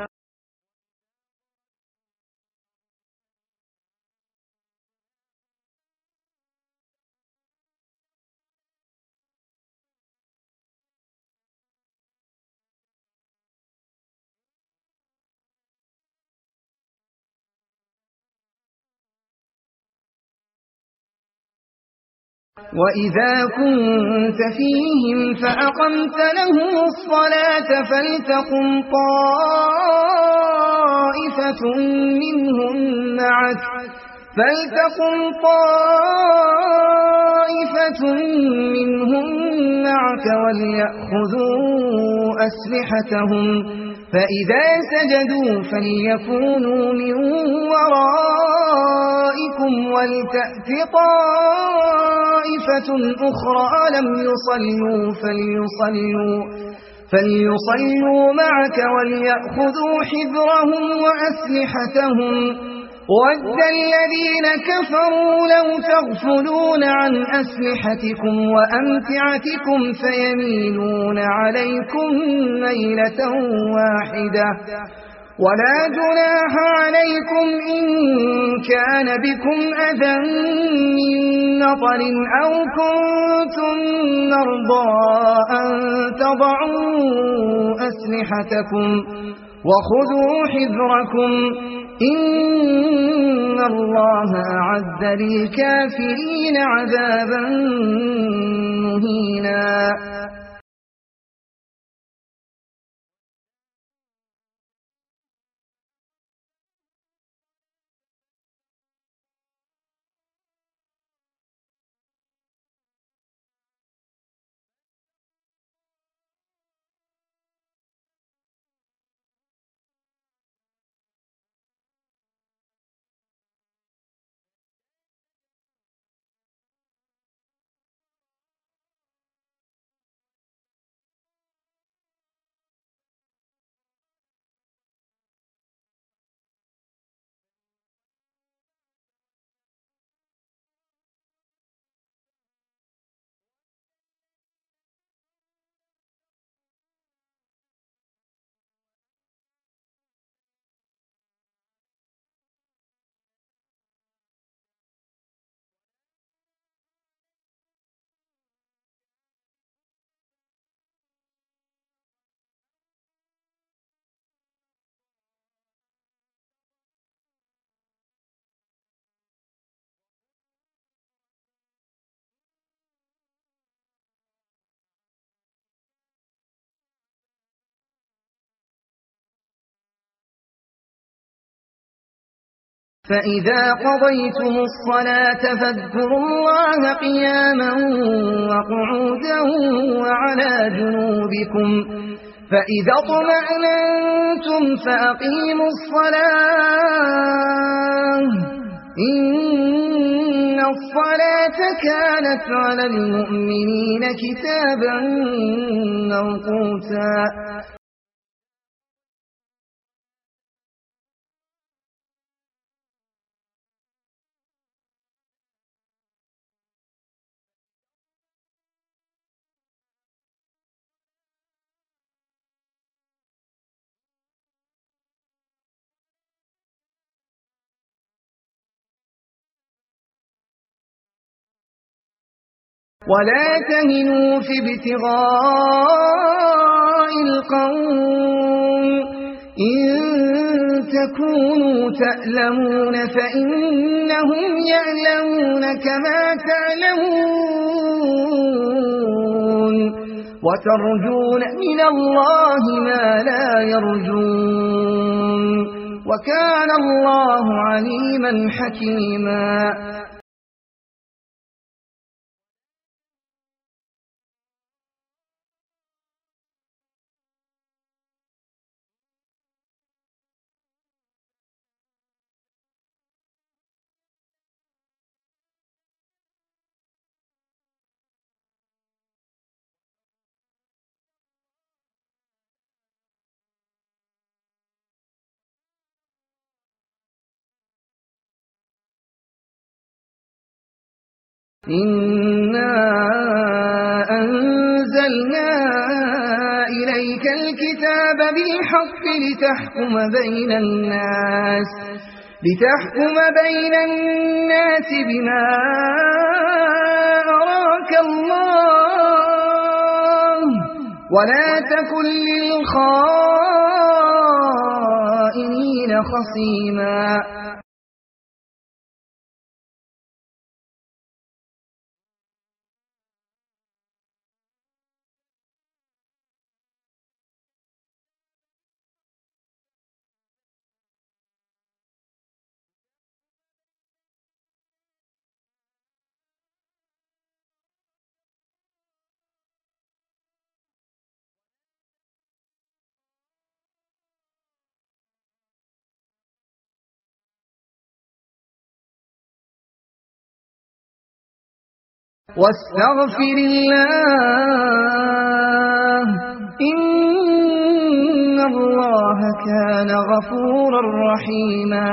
وإذا كنت فيهم فأقمت لهم الصلاة فلتقم طائفة منهم معك فلتقم طائفة منهم معك وليأخذوا أسلحتهم فإذا سجدوا فليكونوا من ورائكم ولتأت طائفة أخرى لم يصلوا فليصلوا, فليصلوا معك وليأخذوا حذرهم وأسلحتهم وَدَّ الَّذِينَ كَفَرُوا لَوْ تَغْفُلُونَ عَنْ أَسْلِحَتِكُمْ وَأَمْتِعَتِكُمْ فَيَمِيلُونَ عَلَيْكُمْ مَيْلَةً وَاحِدَةً وَلَا جُنَاحَ عَلَيْكُمْ إِن كَانَ بِكُمْ أَذًى مِّن مَّطَرٍ أَوْ كُنتُم مَّرْضَىٰ أَن تَضَعُوا أَسْلِحَتَكُمْ وَخُذُوا حِذْرَكُمْ إِنَّ اللَّهَ أَعَدَّ لِلْكَافِرِينَ عَذَابًا مُّهِينًا فإذا قضيتم الصلاة فاذكروا الله قياما وقعودا وعلى جنوبكم فإذا اطمأننتم فأقيموا الصلاة إن الصلاة كانت على المؤمنين كتابا موقوتا ولا تهنوا في ابتغاء القوم إن تكونوا تألمون فإنهم يألمون كما تألمون وترجون من الله ما لا يرجون وكان الله عليما حكيما إنا أنزلنا إليك الكتاب بالحق لتحكم بين الناس لتحكم بين الناس بما أراك الله ولا تكن للخائنين خصيما واستغفر الله إن الله كان غفورا رحيما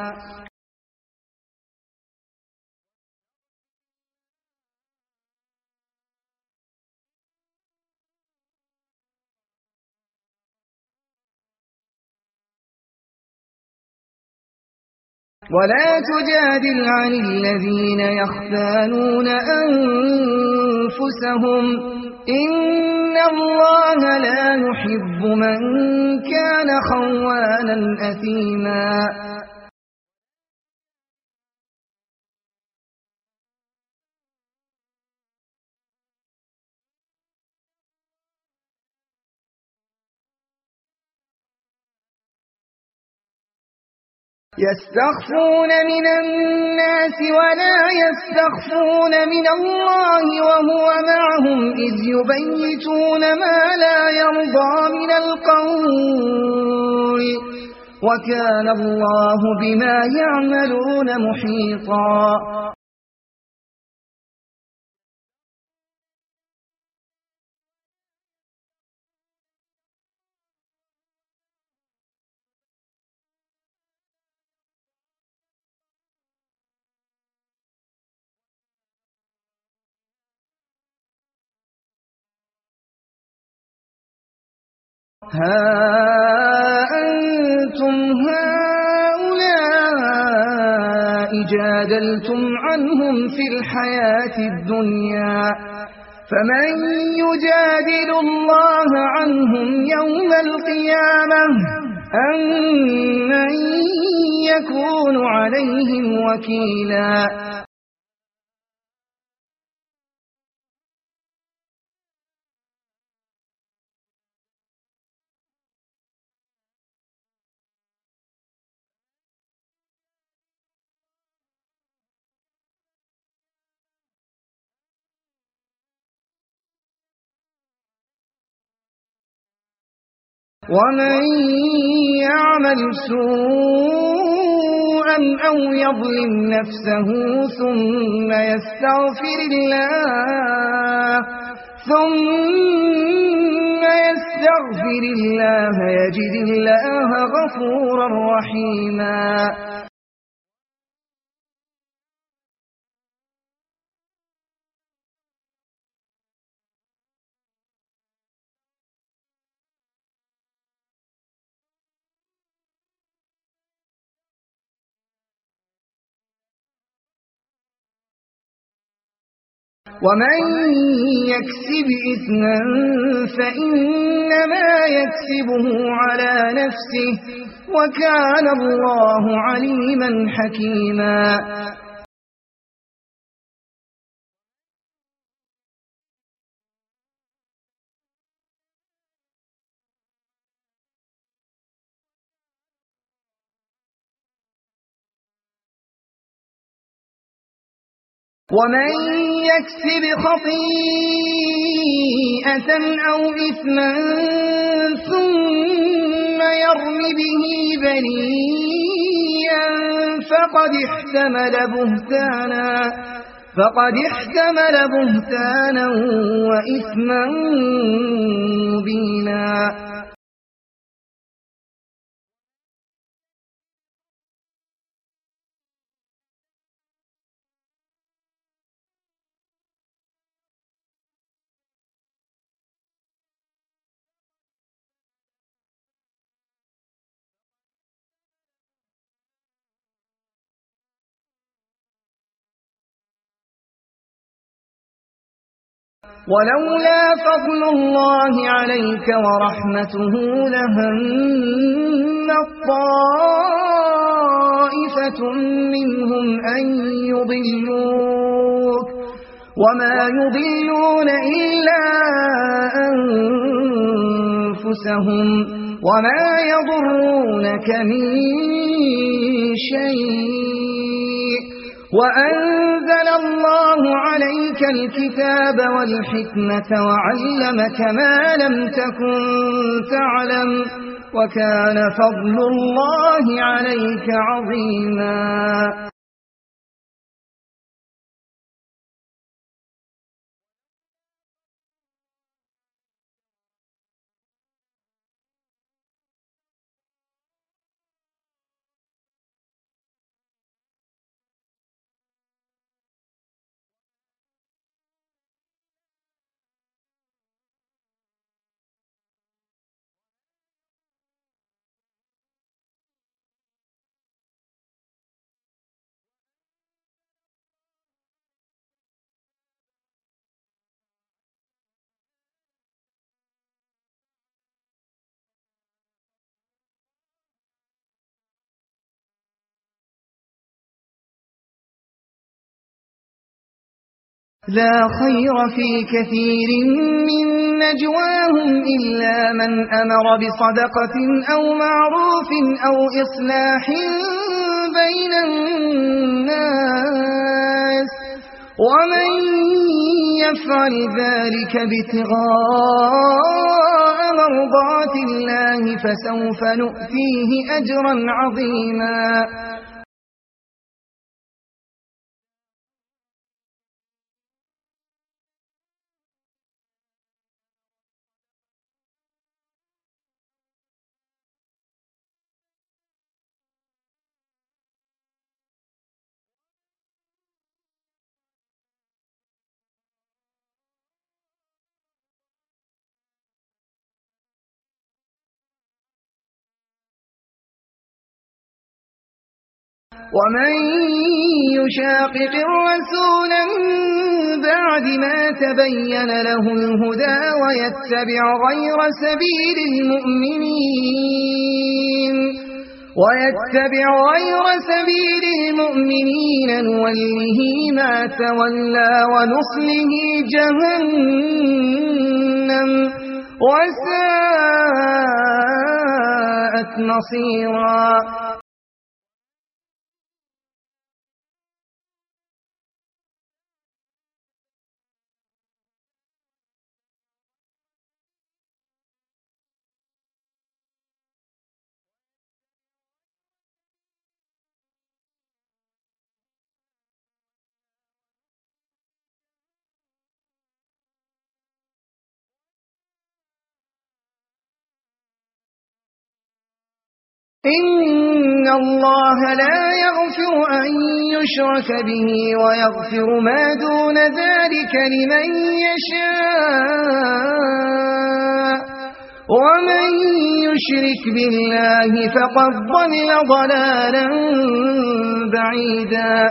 ولا تجادل عن الذين يختانون أنفسهم إن الله لا يحب من كان خوانا أثيما يستخفون من الناس ولا يستخفون من الله وهو معهم إذ يبيتون ما لا يرضى من القول وكان الله بما يعملون محيطا ها أنتم هؤلاء جادلتم عنهم في الحياة الدنيا فمن يجادل الله عنهم يوم القيامة أم من يكون عليهم وكيلا ومن يعمل سوءا أو يظلم نفسه ثم يستغفر الله ثم يستغفر الله يجد الله غفورا رحيما. ومن يكسب إثما فإنما يكسبه على نفسه وكان الله عليما حكيما. ومن يكسب خطيئة أو إثما ثم يرم به بريئا فقد احتمل بهتانا فقد احتمل بهتانا وإثما مبينا. ولولا فضل الله عليك ورحمته لهم طائفة منهم أن يضلوك وما يضلون إلا أنفسهم وما يضرونك من شيء وأنزل الله عليك الكتاب والحكمة وعلمك ما لم تكن تعلم وكان فضل الله عليك عظيما. لا خير في كثير من نجواهم إلا من أمر بصدقة أو معروف أو إصلاح بين الناس ومن يفعل ذلك ابتغاء مرضات الله فسوف نؤتيه أجرا عظيما. ومن يشاقق الرسول من بعد ما تبين له الهدى ويتبع غير سبيل المؤمنين ويتبع غير سبيل المؤمنين نوله ما تولى ونصله جهنم وساءت مصيرا. إن الله لا يغفر أن يشرك به ويغفر ما دون ذلك لمن يشاء ومن يشرك بالله فقد ضل ضلالا بعيدا.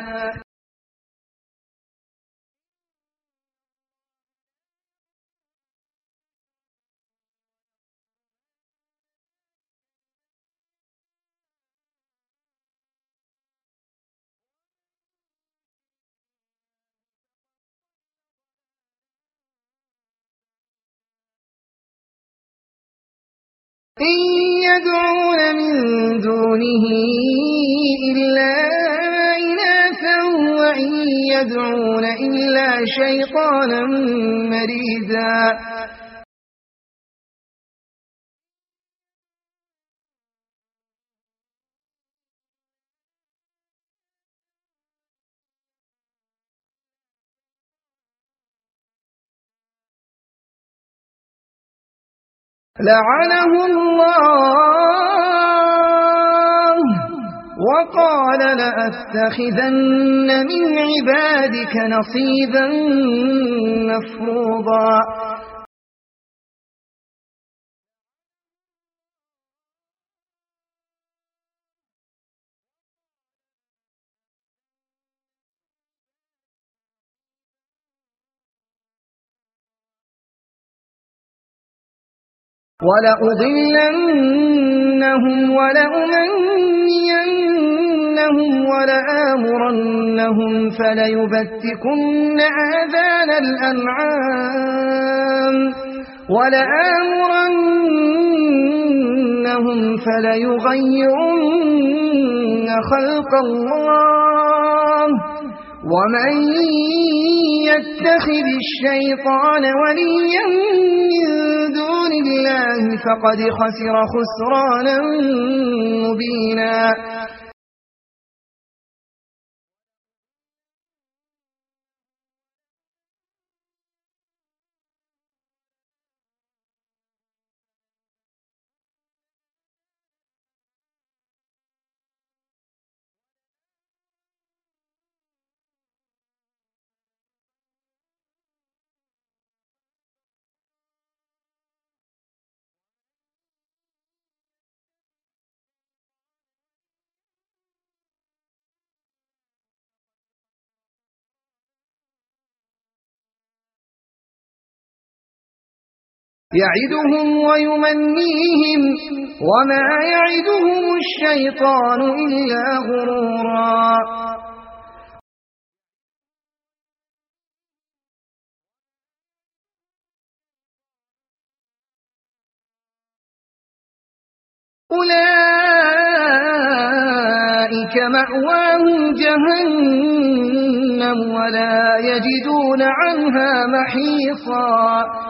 إن يدعون من دونه إلا إناثا وإن يدعون إلا شيطانا مريدا. لعنه الله وقال لأتخذن من عبادك نصيبا مفروضا. ولأضلنهم ولأمنينهم ولآمرنهم فليبتكن آذان الأنعام ولآمرنهم فليغيرن خلق الله ومن يتخذ الشيطان وليا من دون الله فقد خسر خسرانا مبينا. يعدهم ويمنيهم وما يعدهم الشيطان إلا غرورا. أولئك مأواهم جهنم ولا يجدون عنها محيصا.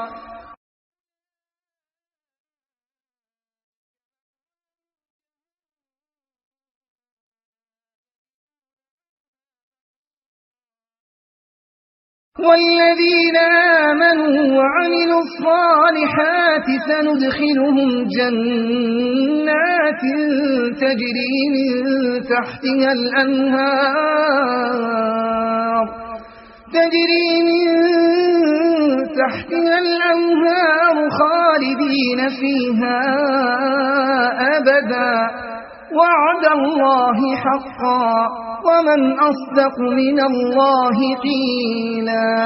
والذين آمنوا وعملوا الصالحات سندخلهم جنات تجري من تحتها الأنهار تجري من تحتها الأنهار خالدين فيها أبدا وعد الله حقا ومن أصدق من الله قيلا.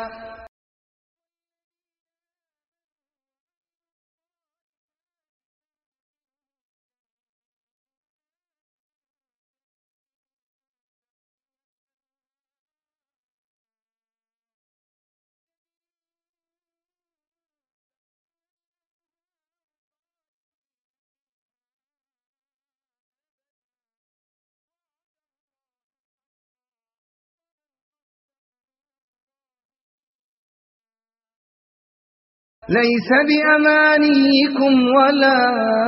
ليس بأمانيكم ولا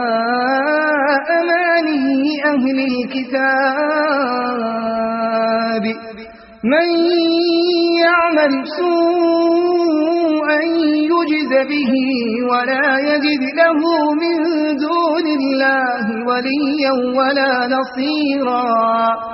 أماني أهل الكتاب من يعمل سوءا أن يجز به ولا يجد له من دون الله وليا ولا نصيرا.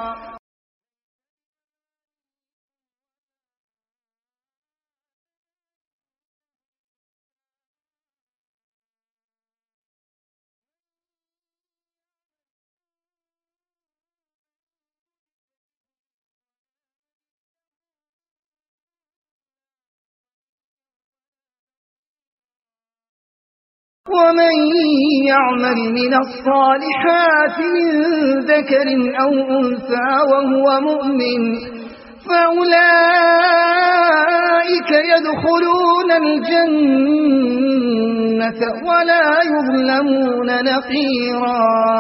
ومن يعمل من الصالحات من ذكر أو أنثى وهو مؤمن فأولئك يدخلون الجنة ولا يظلمون نقيرا.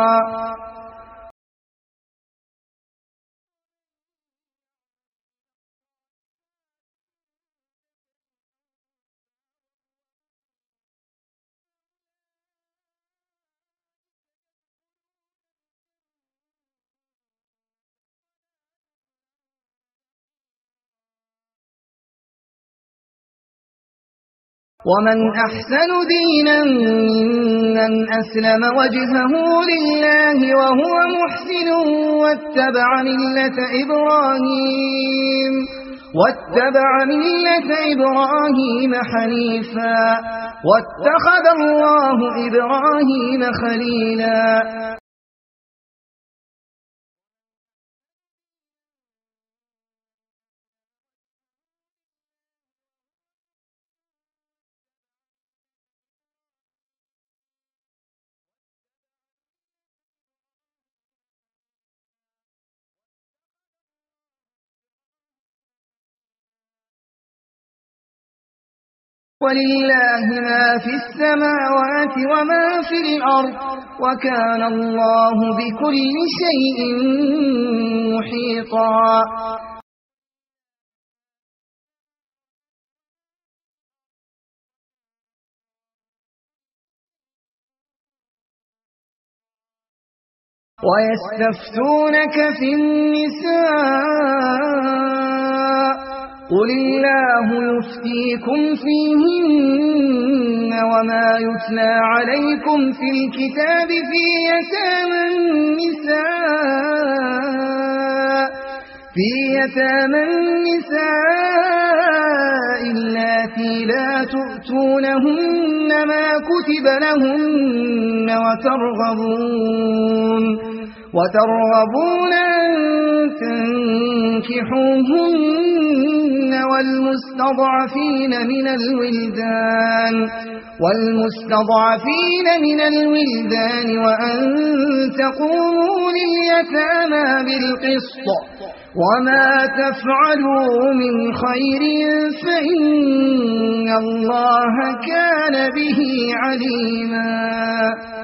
ومن أحسن دينا ممن أسلم وجهه لله وهو محسن واتبع ملة إبراهيم واتبع ملة إبراهيم حنيفا واتخذ الله إبراهيم خليلا. ولله ما في السماوات وما في الأرض وكان الله بكل شيء محيطا. ويستفتونك في النساء قل الله يفتيكم فيهن وما يتلى عليكم في الكتاب في يتامى النساء في يتامى النساء اللاتي لا تؤتونهن ما كتب لهن وترغبون وترغبون أن تنكحوهن والمستضعفين من الولدان والمستضعفين من الولدان وأن تقوموا لليتامى بالقسط وما تفعلوا من خير فإن الله كان به عليما.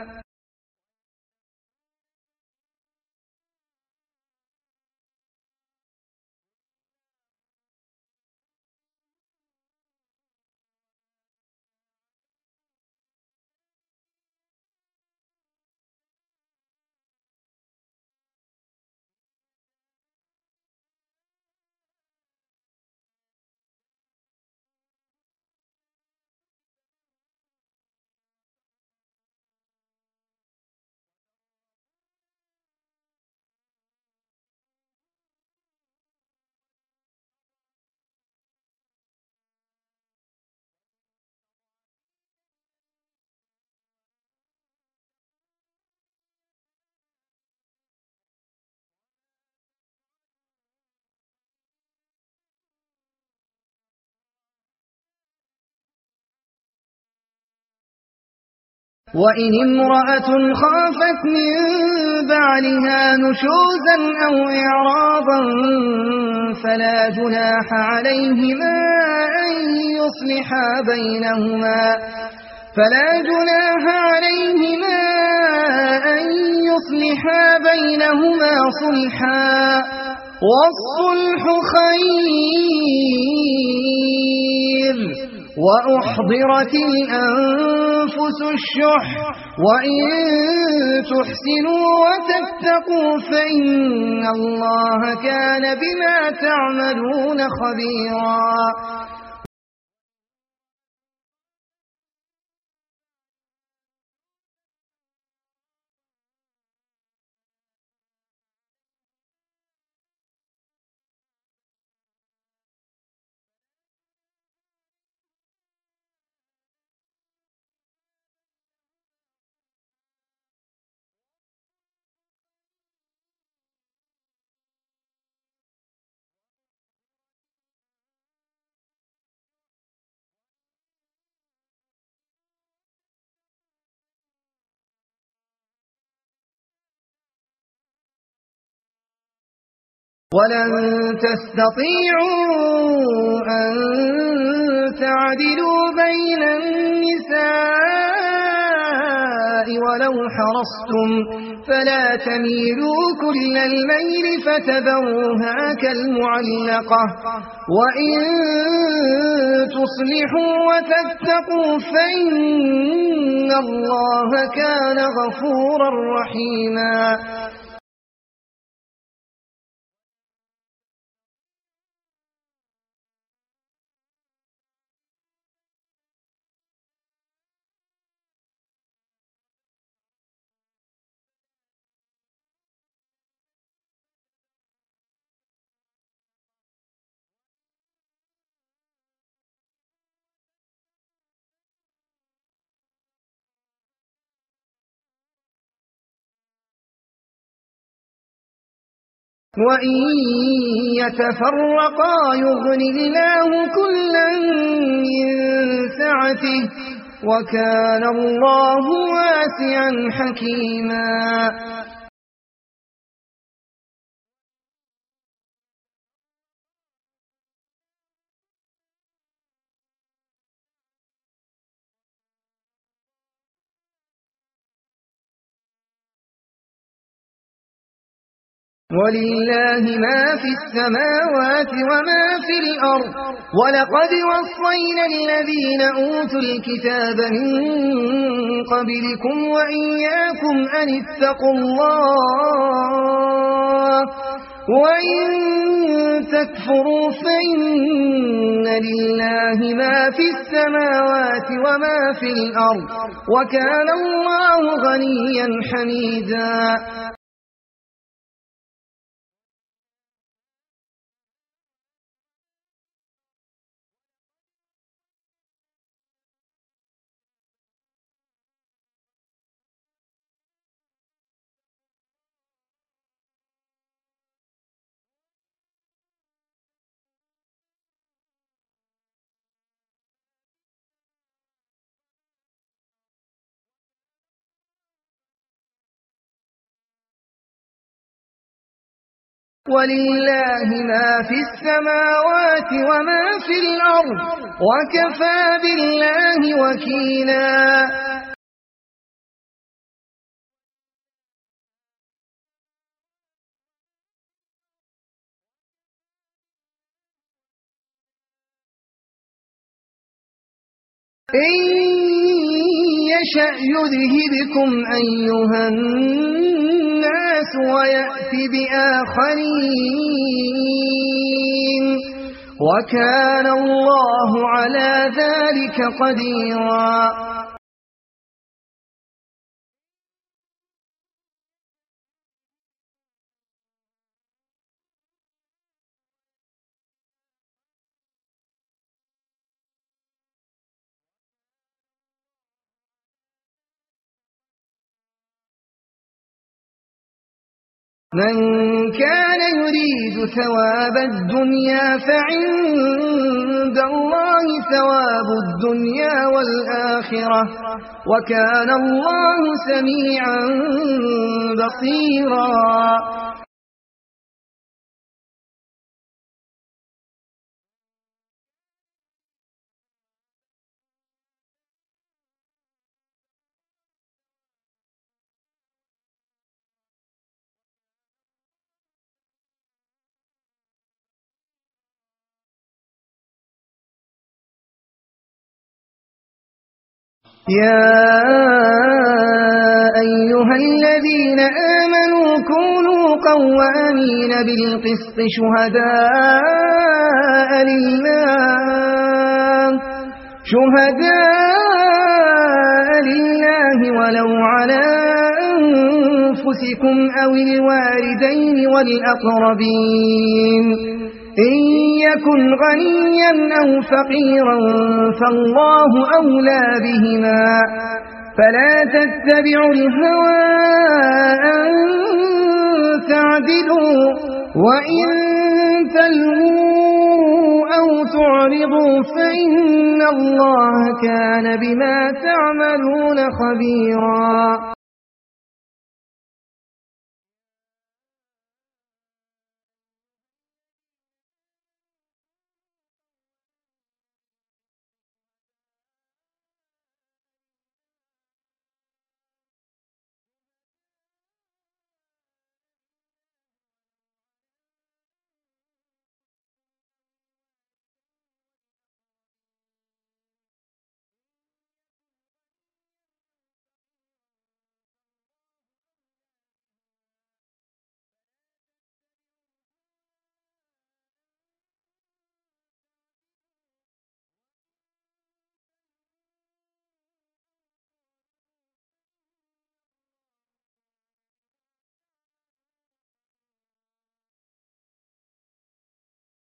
وإن امرأة خافت من بعلها نشوزا أو إعراضا فلا جناح عليهما أن يصلحا بينهما فلا جناح عليهما أن يصلحا بينهما صلحا والصلح خير وأحضرت الأنفس الشح وإن تحسنوا وتتقوا فإن الله كان بما تعملون خبيرا. ولن تستطيعوا أن تعدلوا بين النساء ولو حرصتم فلا تميلوا كل الميل فتذروها كالمعلقة وإن تصلحوا وتتقوا فإن الله كان غفورا رحيما. وَإِن يَتَفَرَّقَا يُغْنِ اللَّهُ كُلًّا مِّن سَعَتِهِ وَكَانَ اللَّهُ وَاسِعًا حَكِيمًا. وَلِلَّهِ مَا فِي السَّمَاوَاتِ وَمَا فِي الْأَرْضِ وَلَقَدْ وَصَّيْنَا الَّذِينَ أُوتُوا الْكِتَابَ مِن قَبْلِكُمْ وَإِيَّاكُمْ أَنِ اتَّقُوا اللَّهَ وَإِن تَكْفُرُوا فَإِنَّ لِلَّهِ مَا فِي السَّمَاوَاتِ وَمَا فِي الْأَرْضِ وَكَانَ اللَّهُ غَنِيًّا حَمِيدًا. وَلِلَّهِ مَا فِي السَّمَاوَاتِ وَمَا فِي الْأَرْضِ وَكَفَى بِاللَّهِ وَكِيلًا. إِن يَشَأْ يُذْهِبْكُمْ أَيُّهَا النَّاسُ وَيَأْتِ بِآخَرِينَ وَكَانَ اللَّهُ عَلَى ذَلِكَ قَدِيرًا. مَنْ كَانَ يُرِيدُ ثَوَابَ الدُّنْيَا فَعِندَ اللَّهِ ثَوَابُ الدُّنْيَا وَالْآخِرَةِ وَكَانَ اللَّهُ سَمِيعًا بَصِيرًا. يَا أَيُّهَا الَّذِينَ آمَنُوا كُونُوا قَوَّامِينَ بِالْقِسْطِ شُهَدَاءَ لِلَّهِ شُهَدَاءَ لِلَّهِ وَلَوْ عَلَىٰ أَنفُسِكُمْ أَوِ الْوَالِدَيْنِ وَالْأَقْرَبِينَ إِن يَكُنْ غَنِيًّا أَوْ فَقِيرًا فَاللَّهُ أَوْلَىٰ بِهِمَا فَلَا تَتَّبِعُوا الْهَوَىٰ أَن تَعْدِلُوا وَإِن تَلْوُوا أَوْ تُعْرِضُوا فَإِنَّ اللَّهَ كَانَ بِمَا تَعْمَلُونَ خَبِيرًا.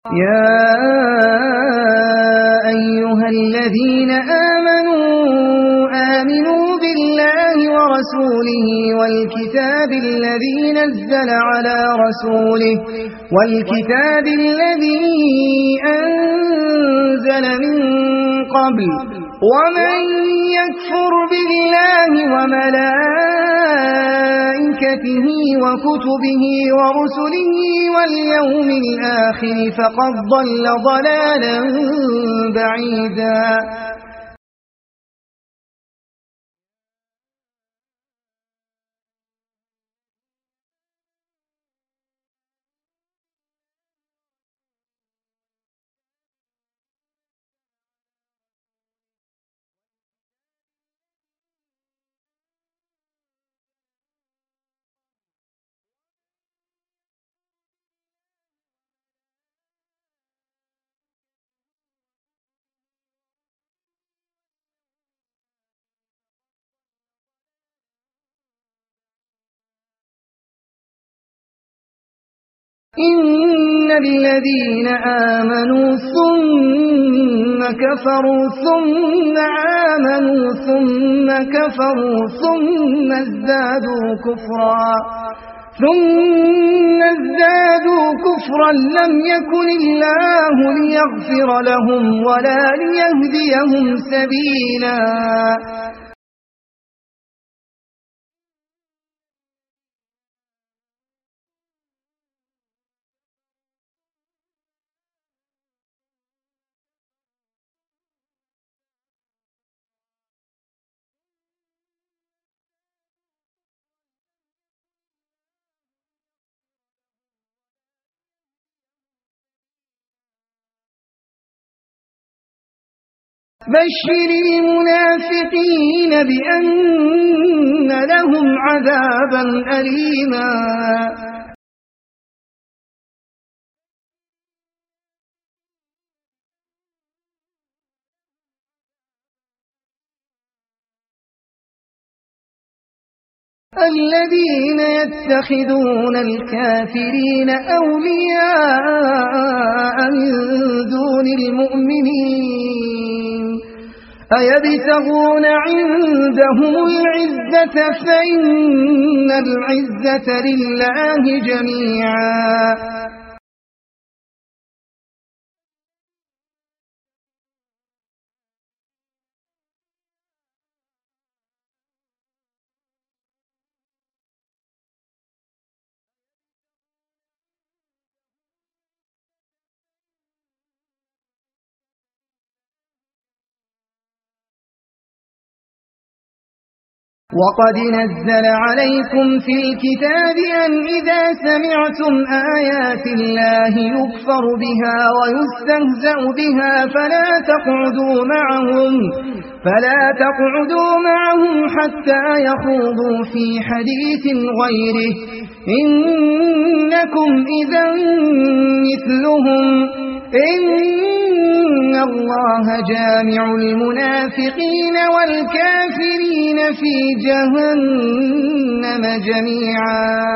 يا أيها الذين آمنوا آمنوا بالله ورسوله والكتاب الذي نزل على رسوله والكتاب الذي أنزل من قبل ومن يكفر بالله وملائكته وكتبه ورسله واليوم الآخر فقد ضل ضلالا بعيدا إن الذين آمنوا ثم كفروا ثم آمنوا ثم كفروا ثم ازدادوا كفرا ثم ازدادوا كفرا لم يكن الله ليغفر لهم ولا ليهديهم سبيلا بشر المنافقين بأن لهم عذابا أليما الذين يتخذون الكافرين أولياء من دون المؤمنين أيبتغون عندهم العزة فإن العزة لله جميعا وقد نزل عليكم في الكتاب أن إذا سمعتم آيات الله يكفر بها ويستهزأ بها فلا تقعدوا معهم فلا تقعدوا معهم حتى يخوضوا في حديث غيره إنكم إذا مثلهم إن الله جامع المنافقين والكافرين في جهنم جميعا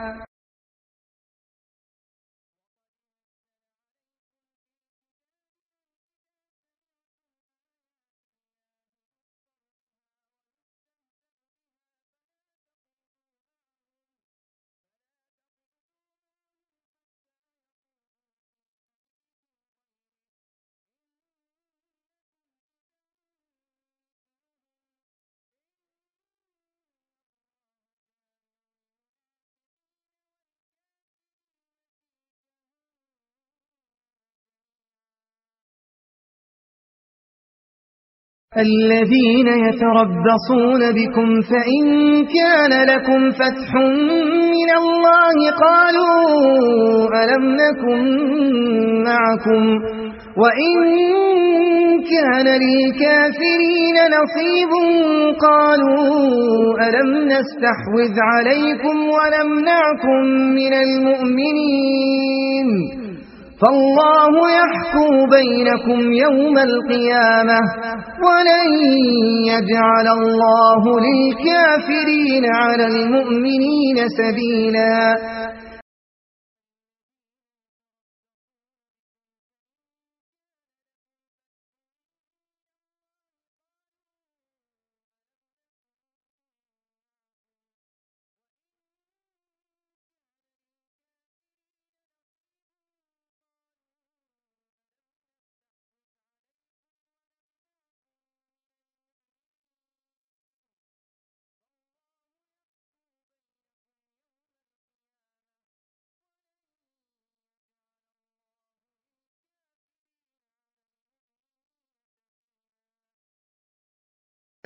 الذين يتربصون بكم فإن كان لكم فتح من الله قالوا ألم نكن معكم وإن كان للكافرين نصيب قالوا ألم نستحوذ عليكم ونمنعكم من المؤمنين فالله يحكم بينكم يوم القيامة ولن يجعل الله للكافرين على المؤمنين سبيلا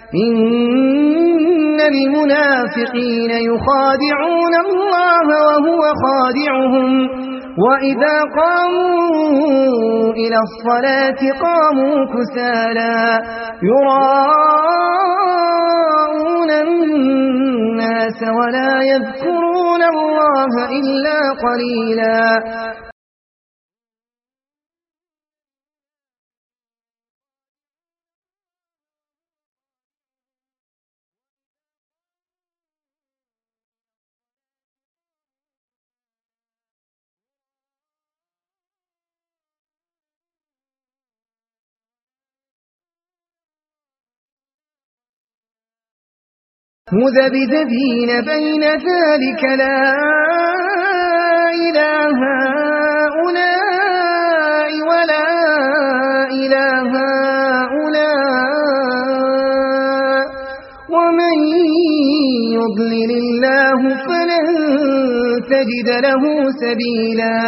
إن المنافقين يخادعون الله وهو خادعهم وإذا قاموا إلى الصلاة قاموا كسالى يراءون الناس ولا يذكرون الله إلا قليلا مذبذبين بين ذلك لا إله هؤلاء ولا إله هؤلاء ومن يضلل الله فلن تجد له سبيلا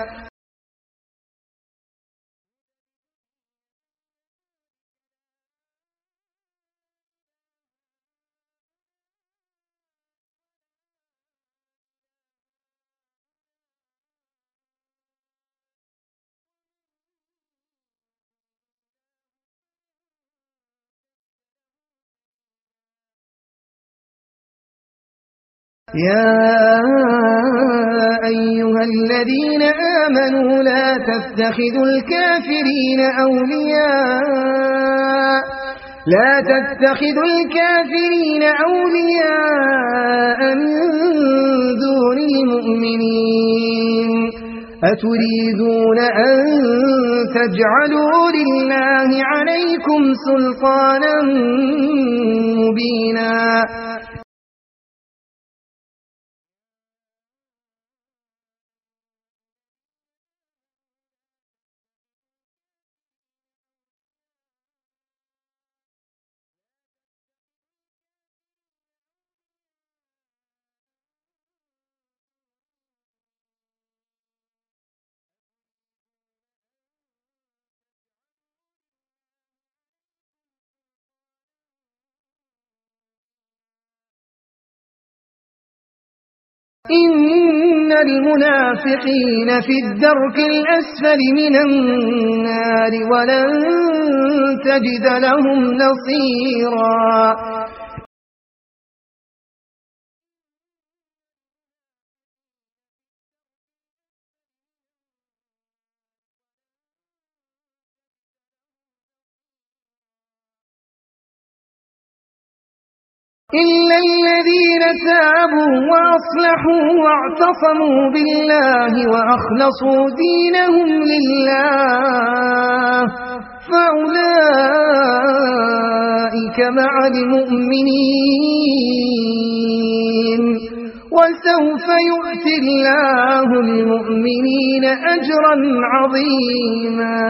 يا أيها الذين آمنوا لا تتخذوا الكافرين أولياء لا تتخذوا الكافرين أولياء من دون المؤمنين أتريدون أن تجعلوا لله عليكم سلطانا مبينا إن المنافقين في الدرك الأسفل من النار ولن تجد لهم نصيرا إلا الذين تابوا وأصلحوا واعتصموا بالله وأخلصوا دينهم لله فأولئك مع المؤمنين وسوف يؤتي الله المؤمنين أجرا عظيما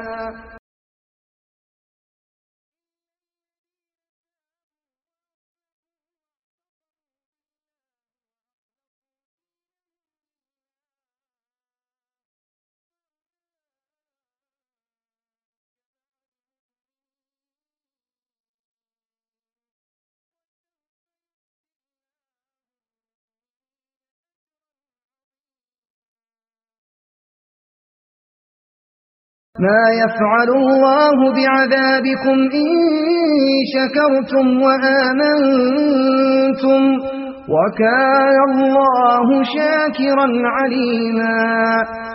ما يفعل الله بعذابكم إن شكرتم وآمنتم وكان الله شاكرا عليما